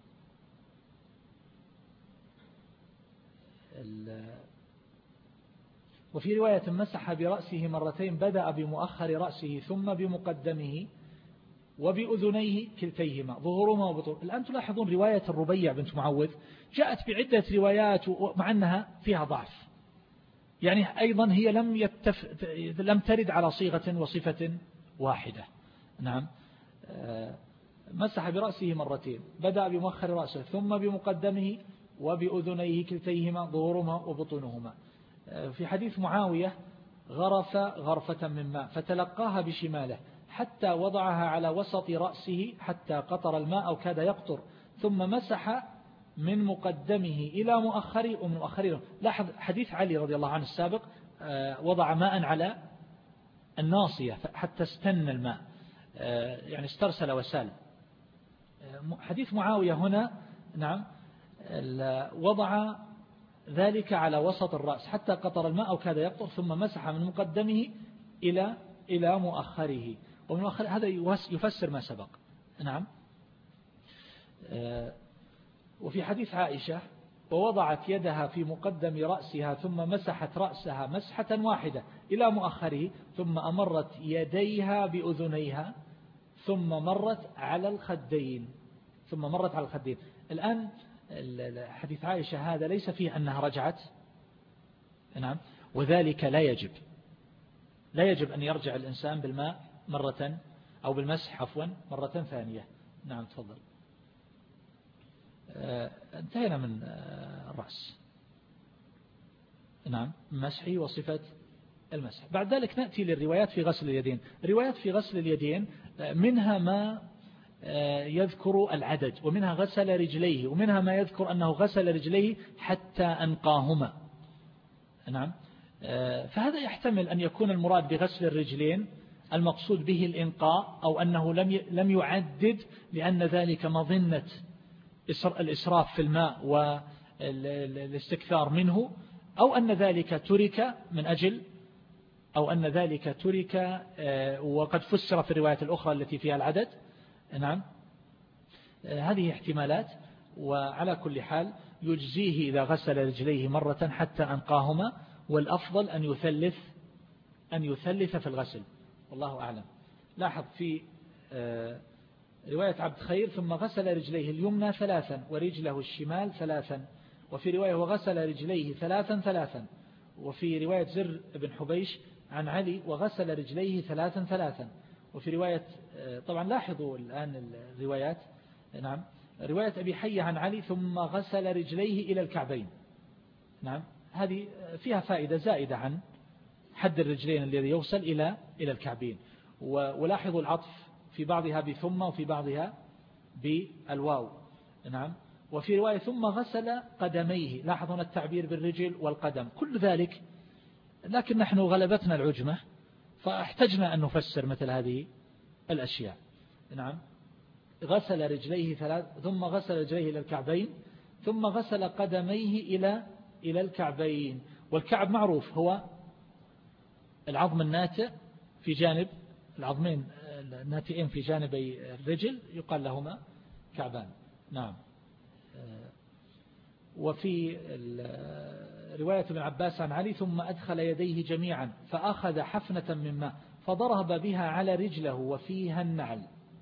وفي رواية مسح برأسه مرتين، بدأ بمؤخر رأسه ثم بمقدمه وبأذنيه كلتيهما ظهورهما وبطون. الآن تلاحظون رواية الربيع بنت معوذ جاءت بعدة روايات مع أنها فيها ضعف، يعني أيضا هي لم يتف... لم ترد على صيغة وصفة واحدة. نعم. مسح برأسه مرتين، بدأ بمؤخر رأسه ثم بمقدمه وبأذنيه كلتيهما ظهورهما وبطونهما. في حديث معاوية غرف غرفة من ماء فتلقاها بشماله حتى وضعها على وسط رأسه حتى قطر الماء أو كاد يقطر، ثم مسح من مقدمه إلى مؤخره ومن مؤخره. لاحظ حديث علي رضي الله عنه السابق وضع ماء على الناصية حتى استن الماء، يعني استرسل وسال. حديث معاوية هنا نعم وضع ذلك على وسط الرأس حتى قطر الماء أو كاد يقطر، ثم مسح من مقدمه إلى إلى مؤخره ومن مؤخره. هذا يفسر ما سبق. نعم. وفي حديث عائشة ووضعت يدها في مقدم رأسها ثم مسحت رأسها مسحة واحدة إلى مؤخره، ثم أمرت يديها بأذنيها ثم مرت على الخدين ثم مرت على الخدين. الآن حديث عائشة هذا ليس فيه أنها رجعت، نعم، وذلك لا يجب لا يجب أن يرجع الإنسان بالماء مرة أو بالمسح عفوا مرة ثانية. نعم تفضل. انتهينا من الرأس. نعم مسحي وصفة المسح. بعد ذلك نأتي للروايات في غسل اليدين. الروايات في غسل اليدين منها ما يذكر العدد، ومنها غسل رجليه، ومنها ما يذكر أنه غسل رجليه حتى أنقاهما. نعم. فهذا يحتمل أن يكون المراد بغسل الرجلين المقصود به الإنقاء، أو أنه لم لم يعدد لأن ذلك مظنة الإسراف في الماء والاستكثار منه، أو أن ذلك ترك من أجل أو أن ذلك ترك وقد فسر في الرواية الأخرى التي فيها العدد. نعم. هذه احتمالات. وعلى كل حال يجزيه إذا غسل رجليه مرة حتى أنقاهما، والأفضل أن يثلث أن يثلث في الغسل، والله أعلم. لاحظ في رواية عبد خير ثم غسل رجليه اليمنى ثلاثا ورجله الشمال ثلاثا، وفي رواية وغسل رجليه ثلاثا ثلاثا، وفي رواية زر بن حبيش عن علي وغسل رجليه ثلاثا ثلاثا، وفي رواية طبعا لاحظوا الآن الروايات. نعم. رواية أبي حي عن علي ثم غسل رجليه إلى الكعبين. نعم. هذه فيها فائدة زائدة عن حد الرجلين الذي يوصل إلى إلى الكعبين. ولاحظوا العطف في بعضها بثم وفي بعضها بالواو. نعم. وفي رواية ثم غسل قدميه، لاحظوا التعبير بالرجل والقدم، كل ذلك. لكن نحن غلبتنا العجمة فاحتجنا أن نفسر مثل هذه الأشياء. نعم. غسل رجليه ثلاث ثم غسل رجليه إلى الكعبين ثم غسل قدميه إلى إلى الكعبين. والكعب معروف هو العظم الناتئ في جانب العظمين الناتئين في جانبي الرجل يقال لهما كعبان. نعم. وفي رواية ابن عباس عن علي ثم أدخل يديه جميعا فأخذ حفنة من ماء فضرب بها على رجله وفيها النعل.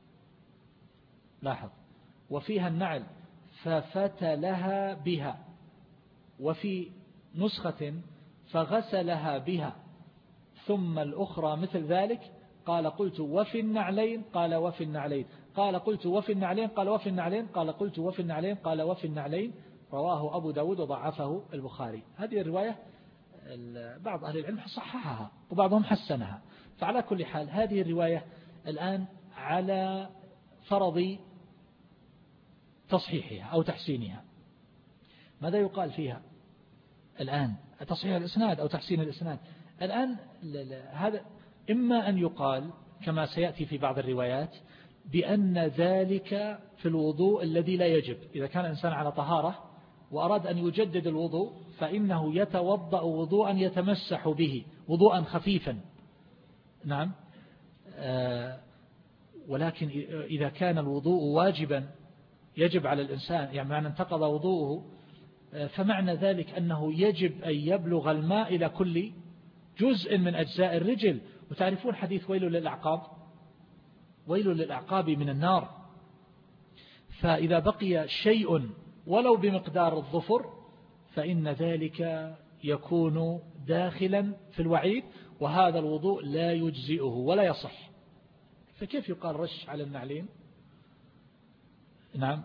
لاحظ وفيها النعل ففتلها بها، وفي نسخة فغسلها بها، ثم الأخرى مثل ذلك. قال قلت وفي النعلين قال وفي النعلين قال قلت وفي النعلين قال وفي النعلين قال قلت وفي النعلين قال وفي النعلين. رواه أبو داود وضعفه البخاري. هذه الرواية بعض أهل العلم صححها وبعضهم حسنها. فعلى كل حال هذه الرواية الآن على فرض تصحيحها أو تحسينها. ماذا يقال فيها الآن؟ تصحيح الإسناد أو تحسين الإسناد. الآن هذا إما أن يقال كما سيأتي في بعض الروايات بأن ذلك في الوضوء الذي لا يجب. إذا كان الإنسان على طهارة وأراد أن يجدد الوضوء فإنه يتوضأ وضوءا يتمسح به وضوءا خفيفا. نعم. آه ولكن إذا كان الوضوء واجبا يجب على الإنسان، يعني معنى انتقض وضوءه، فمعنى ذلك أنه يجب أن يبلغ الماء إلى كل جزء من أجزاء الرجل. وتعرفون حديث ويل للأعقاب، ويل للأعقاب من النار. فإذا بقي شيء ولو بمقدار الظفر فإن ذلك يكون داخلا في الوعيد، وهذا الوضوء لا يجزئه ولا يصح. فكيف يقال رش على النعلين؟ نعم،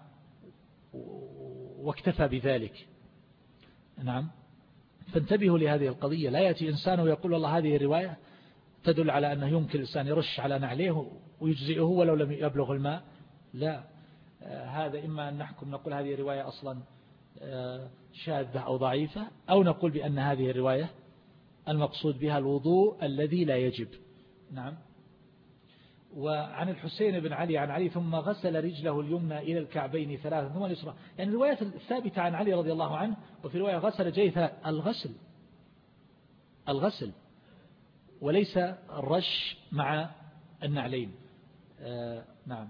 واكتفى بذلك. نعم، فانتبهوا لهذه القضية. لا يأتي إنسان ويقول والله هذه الرواية تدل على أنه يمكن الإنسان يرش على نعليه ويجزئه ولو لم يبلغ الماء. لا، هذا إما أن نحكم نقول هذه الرواية أصلا شاذة أو ضعيفة، أو نقول بأن هذه الرواية المقصود بها الوضوء الذي لا يجب. نعم. وعن الحسين بن علي عن علي ثم غسل رجله اليمنى إلى الكعبين ثلاثا ثم اليسرى، يعني الرواية الثابتة عن علي رضي الله عنه، وفي رواية غسل رجليه ثلاثا، الغسل الغسل وليس الرش مع النعلين. آه نعم،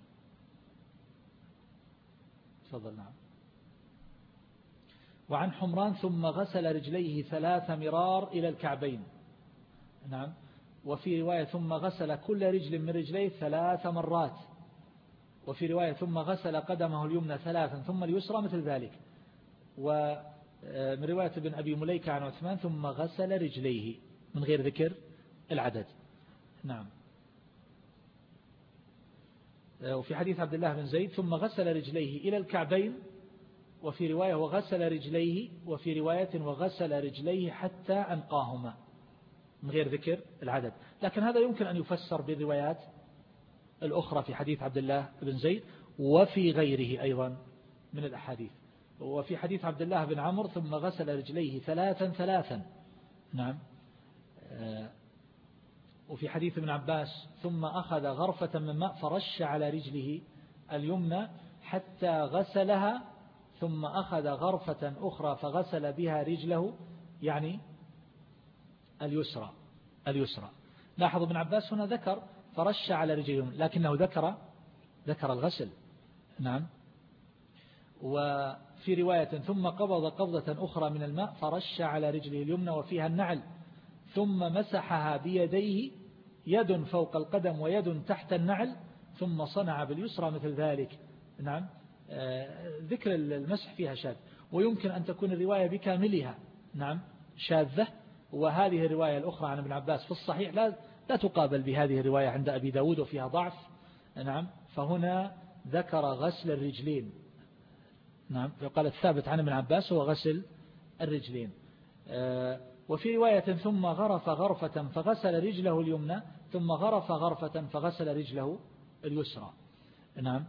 تفضل. نعم. وعن حمران ثم غسل رجليه ثلاث مرار إلى الكعبين. نعم. وفي رواية ثم غسل كل رجل من رجليه ثلاث مرات. وفي رواية ثم غسل قدمه اليمنى ثلاثا ثم اليسرى مثل ذلك. ومن رواية ابن أبي مليكة عن عثمان ثم غسل رجليه من غير ذكر العدد. نعم. وفي حديث عبد الله بن زيد ثم غسل رجليه إلى الكعبين، وفي رواية وغسل رجليه، وفي رواية وغسل رجليه حتى أنقاهما من غير ذكر العدد. لكن هذا يمكن أن يفسر بالروايات الأخرى في حديث عبد الله بن زيد وفي غيره أيضا من الأحاديث. وفي حديث عبد الله بن عمرو ثم غسل رجليه ثلاثا ثلاثا. نعم. وفي حديث ابن عباس ثم أخذ غرفة من ماء فرش على رجله اليمنى حتى غسلها ثم أخذ غرفة أخرى فغسل بها رجله، يعني اليسرى اليسرى. لاحظوا ابن عباس هنا ذكر فرش على رجله، لكنه ذكر ذكر الغسل. نعم. وفي رواية ثم قبض قبضة أخرى من الماء فرش على رجله اليمنى وفيها النعل ثم مسحها بيديه، يد فوق القدم ويد تحت النعل، ثم صنع باليسرى مثل ذلك. نعم. ذكر المسح فيها شاذ، ويمكن أن تكون الرواية بكاملها نعم شاذة، وهذه الرواية الأخرى عن ابن عباس في الصحيح لا لا تقابل بهذه الرواية عند أبي داود وفيها ضعف. نعم. فهنا ذكر غسل الرجلين. نعم. فقال الثابت عن ابن عباس هو غسل الرجلين. وفي رواية ثم غرف غرفة فغسل رجله اليمنى ثم غرف غرفة فغسل رجله اليسرى. نعم.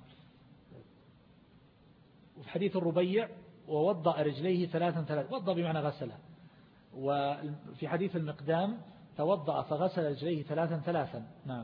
وفي حديث الربيع ووضأ رجليه ثلاثا ثلاثا، وضأ بمعنى غسله. وفي حديث المقدام توضأ فغسل رجليه ثلاثا ثلاثا. نعم.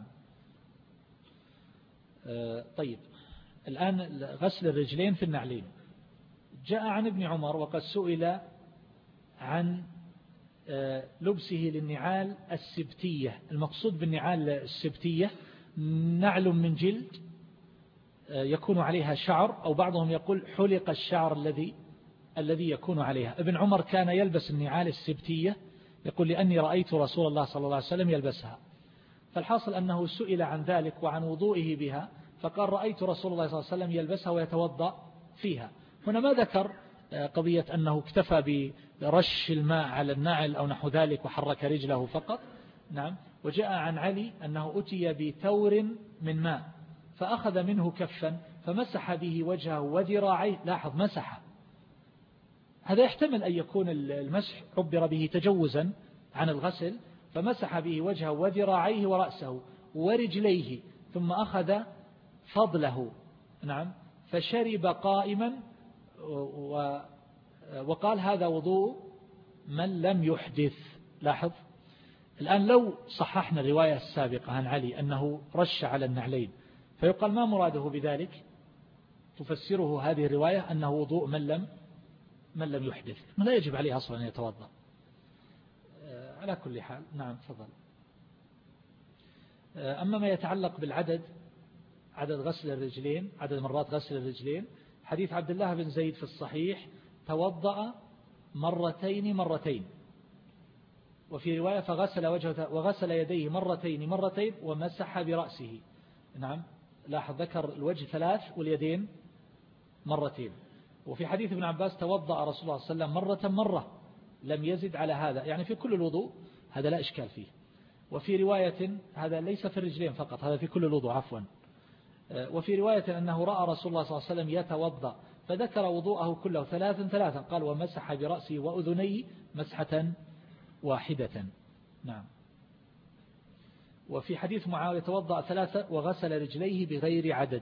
طيب، الآن غسل الرجلين في النعلين. جاء عن ابن عمر وقد سئل عن لبسه للنعال السبتية. المقصود بالنعال السبتية نعل من جلد يكون عليها شعر، أو بعضهم يقول حلق الشعر الذي الذي يكون عليها. ابن عمر كان يلبس النعال السبتية، يقول لأني رأيت رسول الله صلى الله عليه وسلم يلبسها. فالحاصل أنه سئل عن ذلك وعن وضوئه بها، فقال رأيت رسول الله صلى الله عليه وسلم يلبسها ويتوضأ فيها. هنا ما ذكر قضية أنه اكتفى برش الماء على النعل أو نحو ذلك وحرك رجله فقط. نعم. وجاء عن علي أنه أتي بتور من ماء فأخذ منه كفا فمسح به وجهه وذراعيه. لاحظ مسح، هذا يحتمل أن يكون المسح عبر به تجوزا عن الغسل، فمسح به وجهه وذراعيه ورأسه ورجليه ثم أخذ فضله. نعم. فشرب قائما وقال هذا وضوء من لم يحدث. لاحظ الآن لو صححنا الرواية السابقة عن علي أنه رش على النعلين، فيقال ما مراده بذلك؟ تفسره هذه الرواية أنه وضوء من لم من لم يحدث، لا يجب عليه أصلا أن يتوضأ. على كل حال. نعم. تفضل. أما ما يتعلق بالعدد، عدد غسل الرجلين، عدد مرات غسل الرجلين، حديث عبد الله بن زيد في الصحيح توضأ مرتين مرتين، وفي رواية فغسل وجهه وغسل يديه مرتين مرتين ومسح برأسه. نعم. لاحظ ذكر الوجه ثلاث واليدين مرتين. وفي حديث ابن عباس توضأ رسول الله صلى الله عليه وسلم مرة مرة لم يزد على هذا، يعني في كل الوضوء، هذا لا إشكال فيه. وفي رواية هذا ليس في الرجلين فقط، هذا في كل الوضوء عفوا. وفي رواية أنه رأى رسول الله صلى الله عليه وسلم يتوضأ فذكر وضوءه كله ثلاثا ثلاثا، قال ومسح برأسه وأذنيه مسحة واحدة. نعم. وفي حديث معاوية توضأ ثلاثة وغسل رجليه بغير عدد.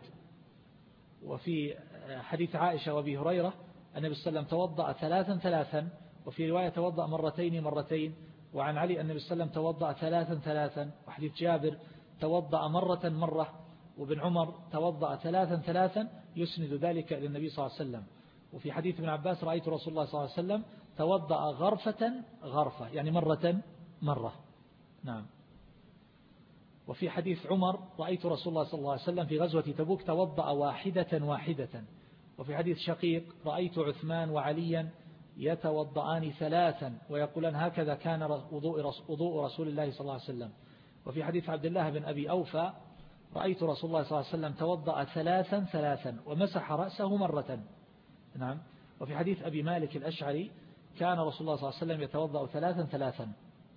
وفي حديث عائشة وابي هريرة النبي صلى الله عليه وسلم توضأ ثلاثا ثلاثا، وفي رواية توضأ مرتين مرتين. وعن علي النبي صلى الله عليه وسلم توضأ ثلاثا ثلاثا، وحديث جابر توضأ مرة مرة، وابن عمر توضأ ثلاثا ثلاثا يسند ذلك إلى النبي صلى الله عليه وسلم. وفي حديث ابن عباس رأيت رسول الله صلى الله عليه وسلم توضأ غرفة غرفة، يعني مرة مرة. نعم. وفي حديث عمر رأيت رسول الله صلى الله عليه وسلم في غزوة تبوك توضأ واحدة واحدة. وفي حديث شقيق رأيت عثمان وعليا يتوضآن ثلاثا ويقولان هكذا كان وضوء رسول الله صلى الله عليه وسلم. وفي حديث عبد الله بن أبي أوفى رأيت رسول الله صلى الله عليه وسلم توضأ ثلاثا ثلاثا ومسح رأسه مرة. نعم. وفي حديث أبي مالك الأشعري كان رسول الله صلى الله عليه وسلم يتوضأ ثلاثا ثلاثا.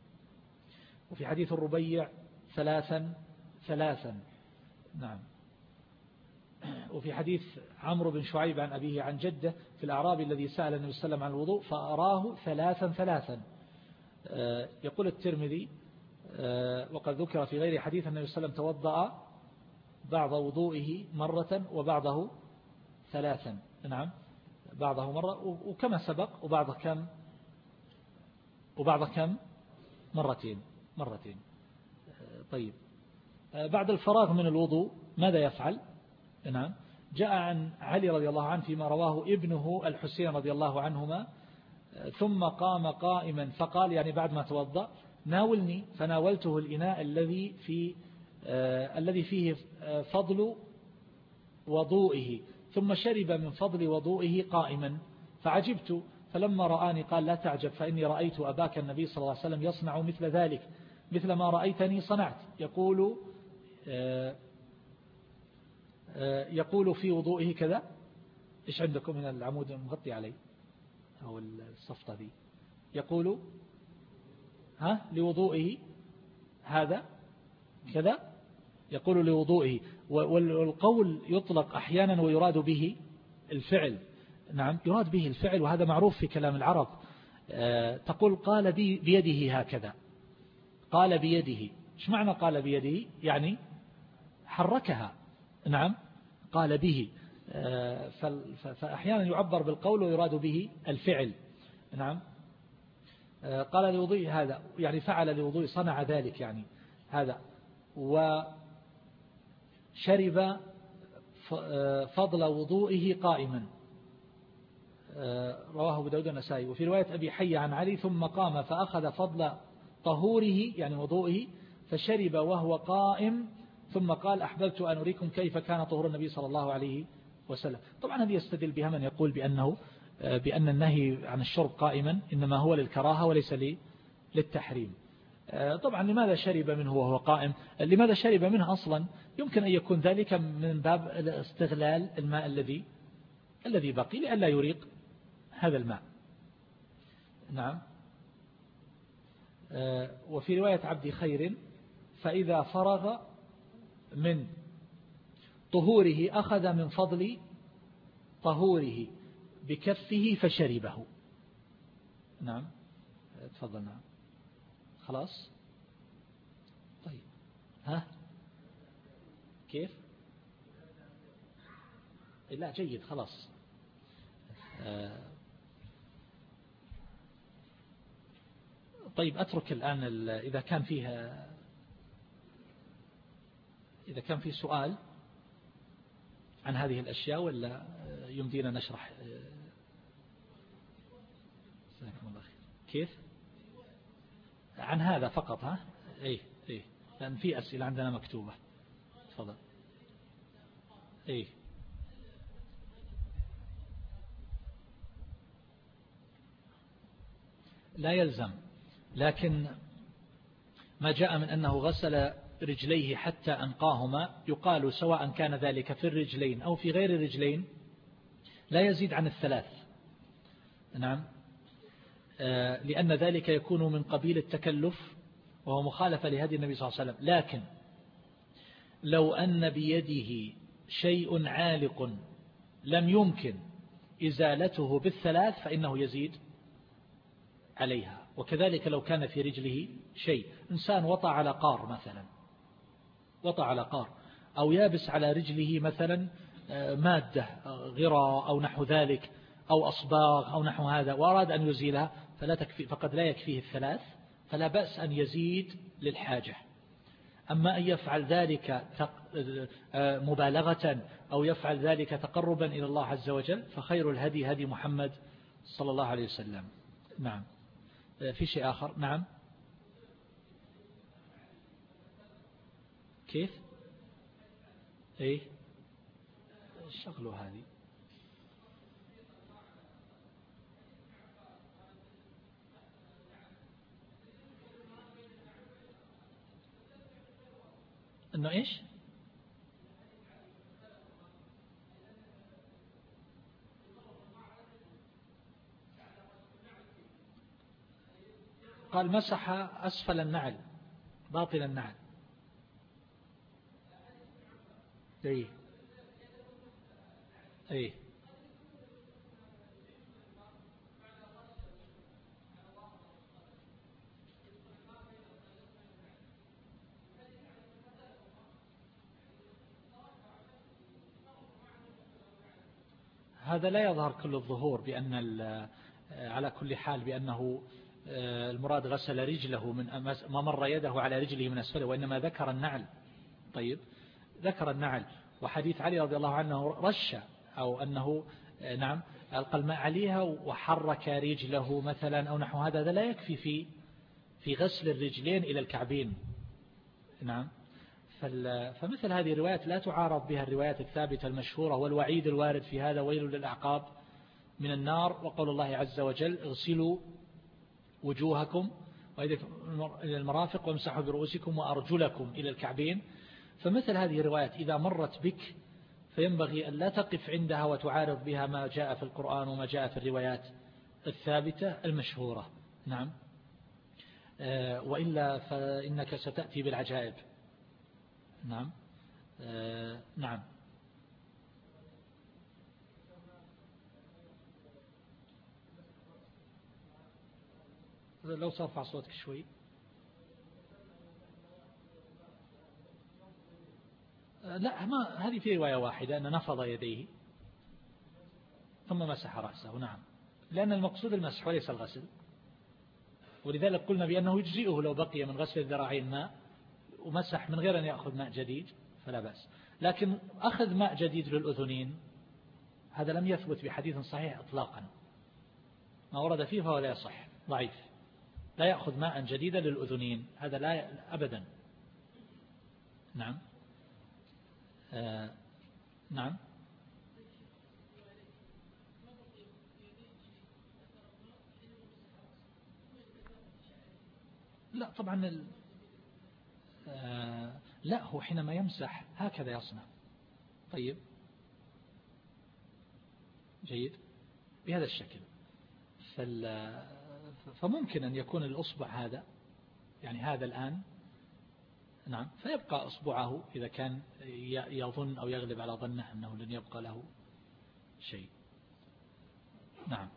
وفي حديث الربيع ثلاثا ثلاثا. نعم. وفي حديث عمرو بن شعيب عن أبيه عن جده في الأعرابي الذي سأل النبي صلى الله عليه وسلم عن الوضوء فأراه ثلاثا ثلاثا. يقول الترمذي وقد ذكر في غير حديث النبي صلى الله عليه وسلم توضأ بعض وضوئه مرة وبعضه ثلاثا. نعم. بعضه مرة وكما سبق وبعضه كم وبعضه كم مرتين مرتين. طيب بعد الفراغ من الوضوء ماذا يفعل؟ نعم. جاء عن علي رضي الله عنه فيما رواه ابنه الحسين رضي الله عنهما ثم قام قائما فقال، يعني بعد ما توضأ، ناولني، فناولته الإناء الذي في آه الذي فيه فضل وضوئه، ثم شرب من فضل وضوئه قائما فعجبت، فلما رآني قال لا تعجب فإني رأيت أباك النبي صلى الله عليه وسلم يصنع مثل ذلك مثل ما رأيتني صنعت. يقول آه آه يقول في وضوئه كذا. إيش عندكم من العمود المغطي عليه أو الصفطة دي؟ يقول ها لوضوئه هذا كذا، يقول لوضوئه. والقول يطلق أحيانا ويراد به الفعل. نعم، يراد به الفعل، وهذا معروف في كلام العرب. أه تقول قال بي بيده هكذا، قال بيده. ايش معنى قال بيده؟ يعني حركها. نعم، قال به. أه فأحيانا يعبر بالقول ويراد به الفعل. نعم. أه قال لوضوئه هذا، يعني فعل لوضوئه، صنع ذلك يعني هذا. وشرب فضل وضوئه قائما، رواه أبو داود النسائي. وفي رواية أبي حي عن علي ثم قام فأخذ فضل طهوره يعني وضوئه فشرب وهو قائم، ثم قال أحببت أن أريكم كيف كان طهور النبي صلى الله عليه وسلم. طبعا هذه يستدل بها من يقول بأنه بأن النهي عن الشرب قائما إنما هو للكراهة وليس للتحريم. طبعا لماذا شرب منه وهو قائم؟ لماذا شرب منه أصلا؟ يمكن أن يكون ذلك من باب استغلال الماء الذي الذي بقي لئلا يريق هذا الماء. نعم. وفي رواية عبد خير فإذا فرغ من طهوره أخذ من فضل طهوره بكفه فشربه. نعم. تفضل. نعم. خلاص. طيب ها كيف؟ لا جيد خلاص. آه طيب أترك الآن إذا كان فيها إذا كان في سؤال عن هذه الأشياء ولا يمدينا نشرح. جزاكم الله خير. كيف؟ عن هذا فقط. ها ايه ايه لأن في أسئلة عندنا مكتوبة. تفضل. ايه لا يلزم، لكن ما جاء من أنه غسل رجليه حتى أنقاهما يقال سواء كان ذلك في الرجلين أو في غير الرجلين لا يزيد عن الثلاث. نعم. لأن ذلك يكون من قبيل التكلف وهو مخالفة لهدي النبي صلى الله عليه وسلم. لكن لو أن بيده شيء عالق لم يمكن إزالته بالثلاث فإنه يزيد عليها. وكذلك لو كان في رجله شيء، إنسان وطى على قار مثلا، وطى على قار أو يابس على رجله مثلا مادة غراء أو نحو ذلك أو أصباغ أو نحو هذا وأراد أن يزيلها فلا تكفي، فقد لا يكفيه الثلاث، فلا بأس أن يزيد للحاجة. أما أن يفعل ذلك مبالغة أو يفعل ذلك تقربا إلى الله عز وجل فخير الهدي هدي محمد صلى الله عليه وسلم. نعم. في شيء آخر؟ نعم. كيف؟ ايه الشغل هذه انه ايش؟ قال مسح أسفل النعل باطل النعل. ايه ايه هذا لا يظهر كل الظهور بأن على كل حال بأنه المراد غسل رجله من ما مر يده على رجله من أسفله، وإنما ذكر النعل. طيب ذكر النعل، وحديث علي رضي الله عنه رش أو أنه نعم ألقى الماء عليها وحرك رجله مثلا أو نحو هذا، هذا لا يكفي في في غسل الرجلين إلى الكعبين. نعم. فمثل هذه الروايات لا تعارض بها الروايات الثابتة المشهورة والوعيد الوارد في هذا ويل للأعقاب من النار، وقول الله عز وجل اغسلوا وجوهكم إلى المرافق وامسحوا برؤوسكم وأرجلكم إلى الكعبين. فمثل هذه الروايات إذا مرت بك فينبغي أن لا تقف عندها وتعارض بها ما جاء في القرآن وما جاء في الروايات الثابتة المشهورة. نعم. وإلا فإنك ستأتي بالعجائب. نعم. نعم. لو ترفع صوتك شوي. لا، ما هذه في رواية واحدة أن نفض يديه ثم مسح رأسه. نعم. لأن المقصود المسح وليس الغسل، ولذلك قلنا بأنه يجزئه لو بقي من غسل الذراعين ماء ومسح من غير أن يأخذ ماء جديد فلا بأس. لكن أخذ ماء جديد للأذنين هذا لم يثبت بحديث صحيح إطلاقا، ما ورد فيه فهو لا يصح، ضعيف. لا يأخذ ماء جديدا للأذنين، هذا لا أبدا. نعم. آه نعم. لا طبعا ال... آه لا هو حينما يمسح هكذا يصنع. طيب جيد بهذا الشكل. فال... فممكن أن يكون الأصبع هذا يعني هذا الآن نعم، فيبقى أصبعه إذا كان يظن أو يغلب على ظنه أنه لن يبقى له شيء. نعم.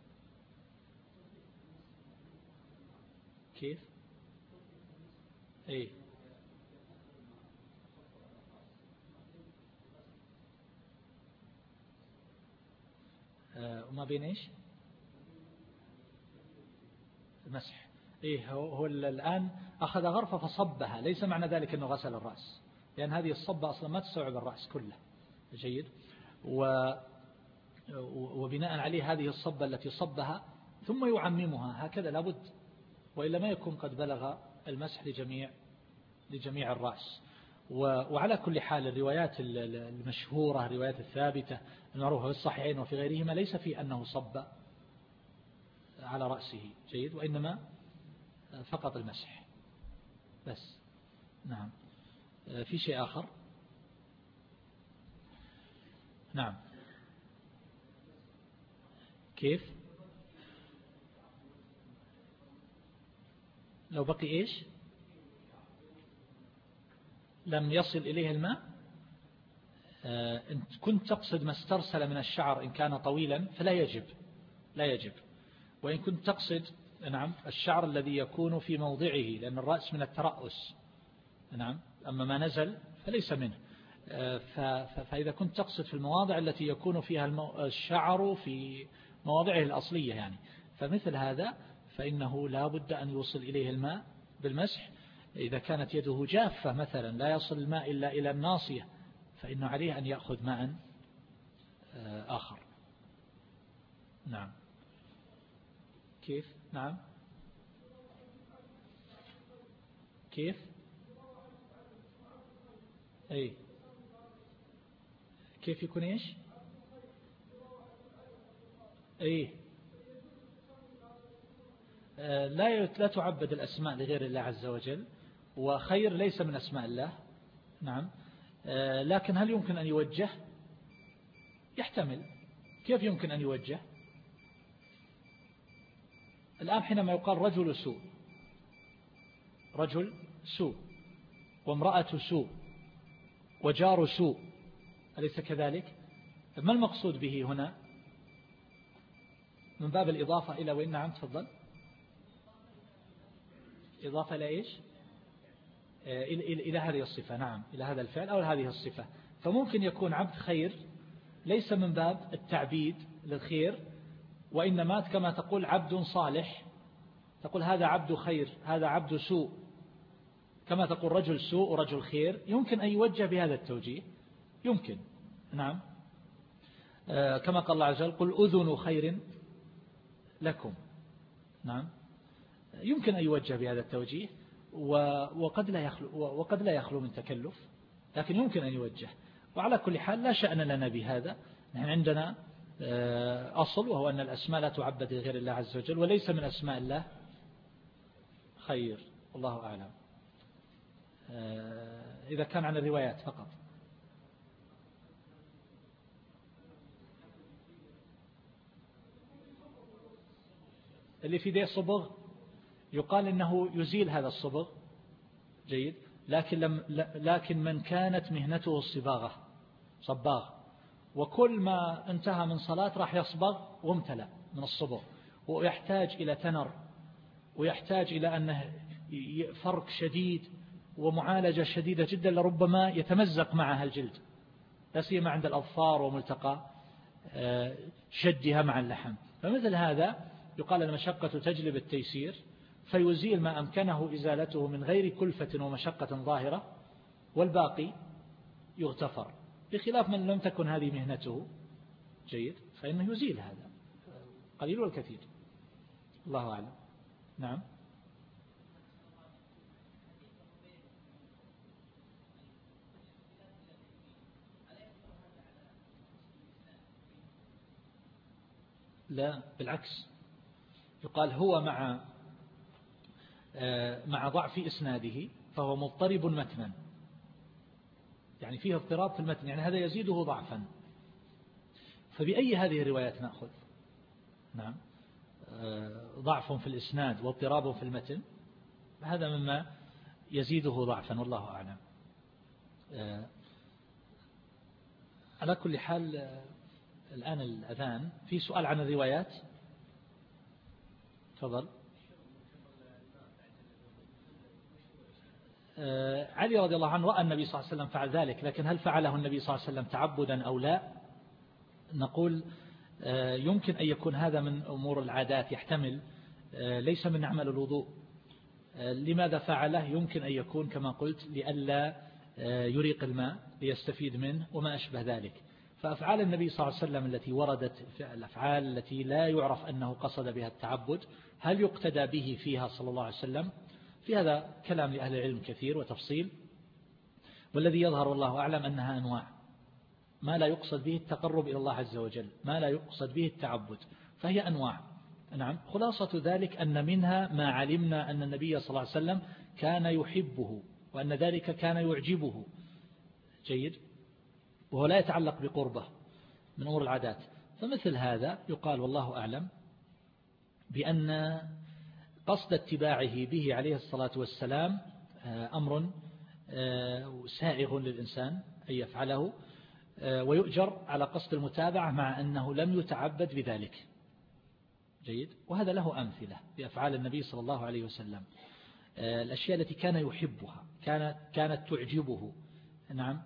كيف؟ إيه آه وما بين إيش المسح. إيه هو, هو الآن أخذ غرفة فصبها، ليس معنى ذلك أنه غسل الرأس، لأن هذه الصبة أصلا ما تستوعب الرأس كله. جيد. و وبناء عليه هذه الصبة التي صبها ثم يعممها هكذا لابد، وإلا ما يكون قد بلغ المسح لجميع لجميع الرأس. وعلى كل حال الروايات المشهورة الروايات الثابتة المعروفة في الصحيحين وفي غيرهما ليس في أنه صب على رأسه. جيد. وإنما فقط المسح بس. نعم. في شيء آخر؟ نعم. كيف؟ لو بقي إيش؟ لم يصل إليه الماء. إن كنت تقصد ما استرسل من الشعر إن كان طويلا فلا يجب لا يجب وإن كنت تقصد نعم الشعر الذي يكون في موضعه، لأن الرأس من الترأس، نعم، أما ما نزل فليس منه. فإذا كنت تقصد في المواضع التي يكون فيها الشعر في مواضعه الأصلية يعني، فمثل هذا فإنه لا بد أن يوصل إليه الماء بالمسح. إذا كانت يده جافة مثلا لا يصل الماء إلا إلى الناصية فإنه عليه أن يأخذ ماء آخر. نعم. كيف؟ نعم. كيف؟ أي كيف يكون إيش؟ أي لا لا تعبد الأسماء لغير الله عز وجل، وخير ليس من أسماء الله. نعم. لكن هل يمكن أن يوجه؟ يحتمل. كيف يمكن أن يوجه؟ الآن حينما يقال رجل سوء، رجل سوء وامرأة سوء وجار سوء، أليس كذلك؟ ما المقصود به هنا من باب الإضافة إلى وإن؟ نعم تفضل. إضافة إلى إيش؟ إلى, إلى هذه الصفة. نعم، إلى هذا الفعل أو هذه الصفة. فممكن يكون عبد خير ليس من باب التعبيد للخير، وإنما كما تقول عبد صالح، تقول هذا عبد خير، هذا عبد سوء، كما تقول رجل سوء ورجل خير. يمكن أن يوجه بهذا التوجيه، يمكن. نعم. آه كما قال الله عز وجل قل أذن خير لكم. نعم، يمكن أن يوجه بهذا التوجيه، وقد لا يخلو وقد لا يخلو من تكلف، لكن يمكن أن يوجه. وعلى كل حال لا شأن لنا بهذا. نحن عندنا أصل، وهو أن الأسماء لا تعبد لغير الله عز وجل، وليس من أسماء الله خير. الله أعلم. إذا كان عن الروايات فقط. اللي في ذي صبغ يقال إنه يزيل هذا الصبغ، جيد، لكن, لم لكن من كانت مهنته الصباغة صباغ، وكل ما انتهى من صلاة راح يصبغ وامتلأ من الصبغ، ويحتاج إلى تنر، ويحتاج إلى أنه فرق شديد ومعالجة شديدة جدا، لربما يتمزق معها الجلد، لا سيما عند الأظفار وملتقى شدها مع اللحم. فمثل هذا يقال المشقة تجلب التيسير، فيزيل ما أمكنه إزالته من غير كلفة ومشقة ظاهرة، والباقي يغتفر، بخلاف من لم تكن هذه مهنته، جيد، فإنه يزيل هذا قليل والكثير. الله أعلم. نعم. لا، بالعكس، يقال هو مع مع ضعف إسناده فهو مضطرب متنا، يعني فيه اضطراب في المتن، يعني هذا يزيده ضعفا. فبأي هذه الروايات نأخذ؟ نعم، ضعف في الإسناد واضطراب في المتن، هذا مما يزيده ضعفا، والله أعلم. على كل حال الآن الأذان، في سؤال عن الروايات، تفضل. علي رضي الله عنه رأى النبي صلى الله عليه وسلم فعل ذلك، لكن هل فعله النبي صلى الله عليه وسلم تعبدا أو لا؟ نقول يمكن أن يكون هذا من أمور العادات، يحتمل، ليس من عمل الوضوء. لماذا فعله؟ يمكن أن يكون كما قلت لئلا يريق الماء ليستفيد منه وما أشبه ذلك. فأفعال النبي صلى الله عليه وسلم التي وردت، الأفعال التي لا يعرف أنه قصد بها التعبد، هل يقتدى به فيها صلى الله عليه وسلم؟ في هذا كلام لأهل العلم كثير وتفصيل، والذي يظهر والله أعلم أنها أنواع، ما لا يقصد به التقرب إلى الله عز وجل، ما لا يقصد به التعبد، فهي أنواع. نعم، خلاصة ذلك أن منها ما علمنا أن النبي صلى الله عليه وسلم كان يحبه، وأن ذلك كان يعجبه، جيد، وهو لا يتعلق بقربه من أمور العادات. فمثل هذا يقال والله أعلم بأن قصد اتباعه به عليه الصلاة والسلام أمر سائغ للإنسان أن يفعله، ويؤجر على قصد المتابعة مع أنه لم يتعبد بذلك. جيد. وهذا له أمثلة بأفعال النبي صلى الله عليه وسلم، الأشياء التي كان يحبها كانت كانت تعجبه. نعم.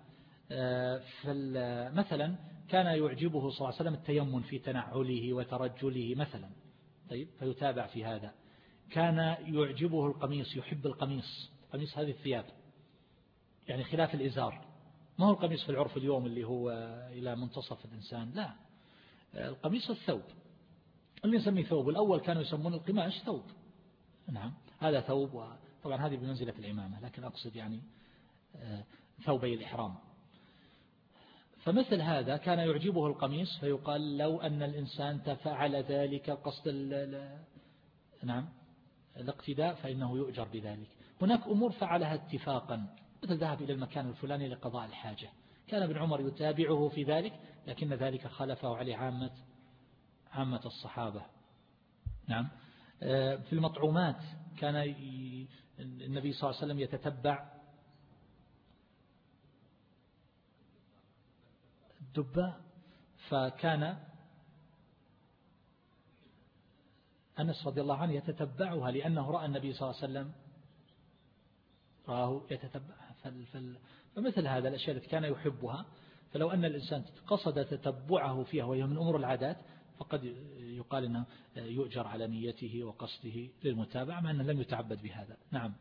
مثلا كان يعجبه صلى الله عليه وسلم التيمم في تنعله وترجله مثلا، طيب فيتابع في هذا. كان يعجبه القميص، يحب القميص، قميص هذه الثياب، يعني خلاف الإزار، ما هو القميص في العرف اليوم اللي هو إلى منتصف الإنسان، لا، القميص الثوب اللي نسميه ثوب. الأول كانوا يسمون القماش ثوب. نعم، هذا ثوب، وطبعا هذه بمنزلة العمامة، لكن أقصد يعني ثوبي الإحرام. فمثل هذا كان يعجبه القميص، فيقال لو أن الإنسان تفعل ذلك قصد نعم الاقتداء فإنه يؤجر بذلك. هناك أمور فعلها اتفاقا، مثل ذهب إلى المكان الفلاني لقضاء الحاجة، كان ابن عمر يتابعه في ذلك، لكن ذلك خلفه عليه عامة عامة الصحابة. نعم. في المطعومات كان النبي صلى الله عليه وسلم يتتبع الدبة، فكان أنس رضي الله عنه يتتبعها لأنه رأى النبي صلى الله عليه وسلم راه يتتبعها. فمثل هذا الأشياء التي كان يحبها، فلو أن الإنسان قصد تتبعه فيها وهي من أمور العادات، فقد يقال أنه يؤجر على نيته وقصده للمتابعة مع أنه لم يتعبد بهذا. نعم.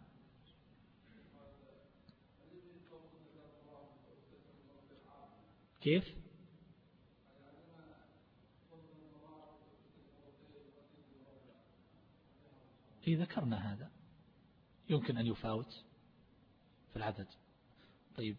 كيف؟ إذا ذكرنا هذا يمكن أن يفاوت في العدد. طيب،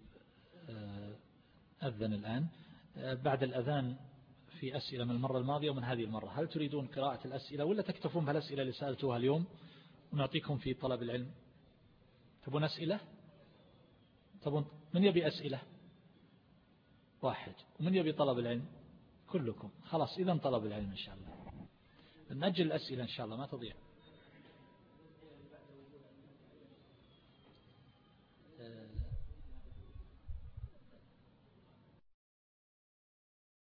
أذن الآن. بعد الأذان في أسئلة من المرة الماضية ومن هذه المرة. هل تريدون قراءة الأسئلة ولا تكتفون بهالأسئلة اللي سألتوها اليوم ونعطيكم في طلب العلم؟ تبون أسئلة؟ تبون من يبي أسئلة؟ واحد. ومن يبي طلب العلم؟ كلكم. خلاص، إذن طلب العلم إن شاء الله. نأجل الأسئلة إن شاء الله ما تضيع.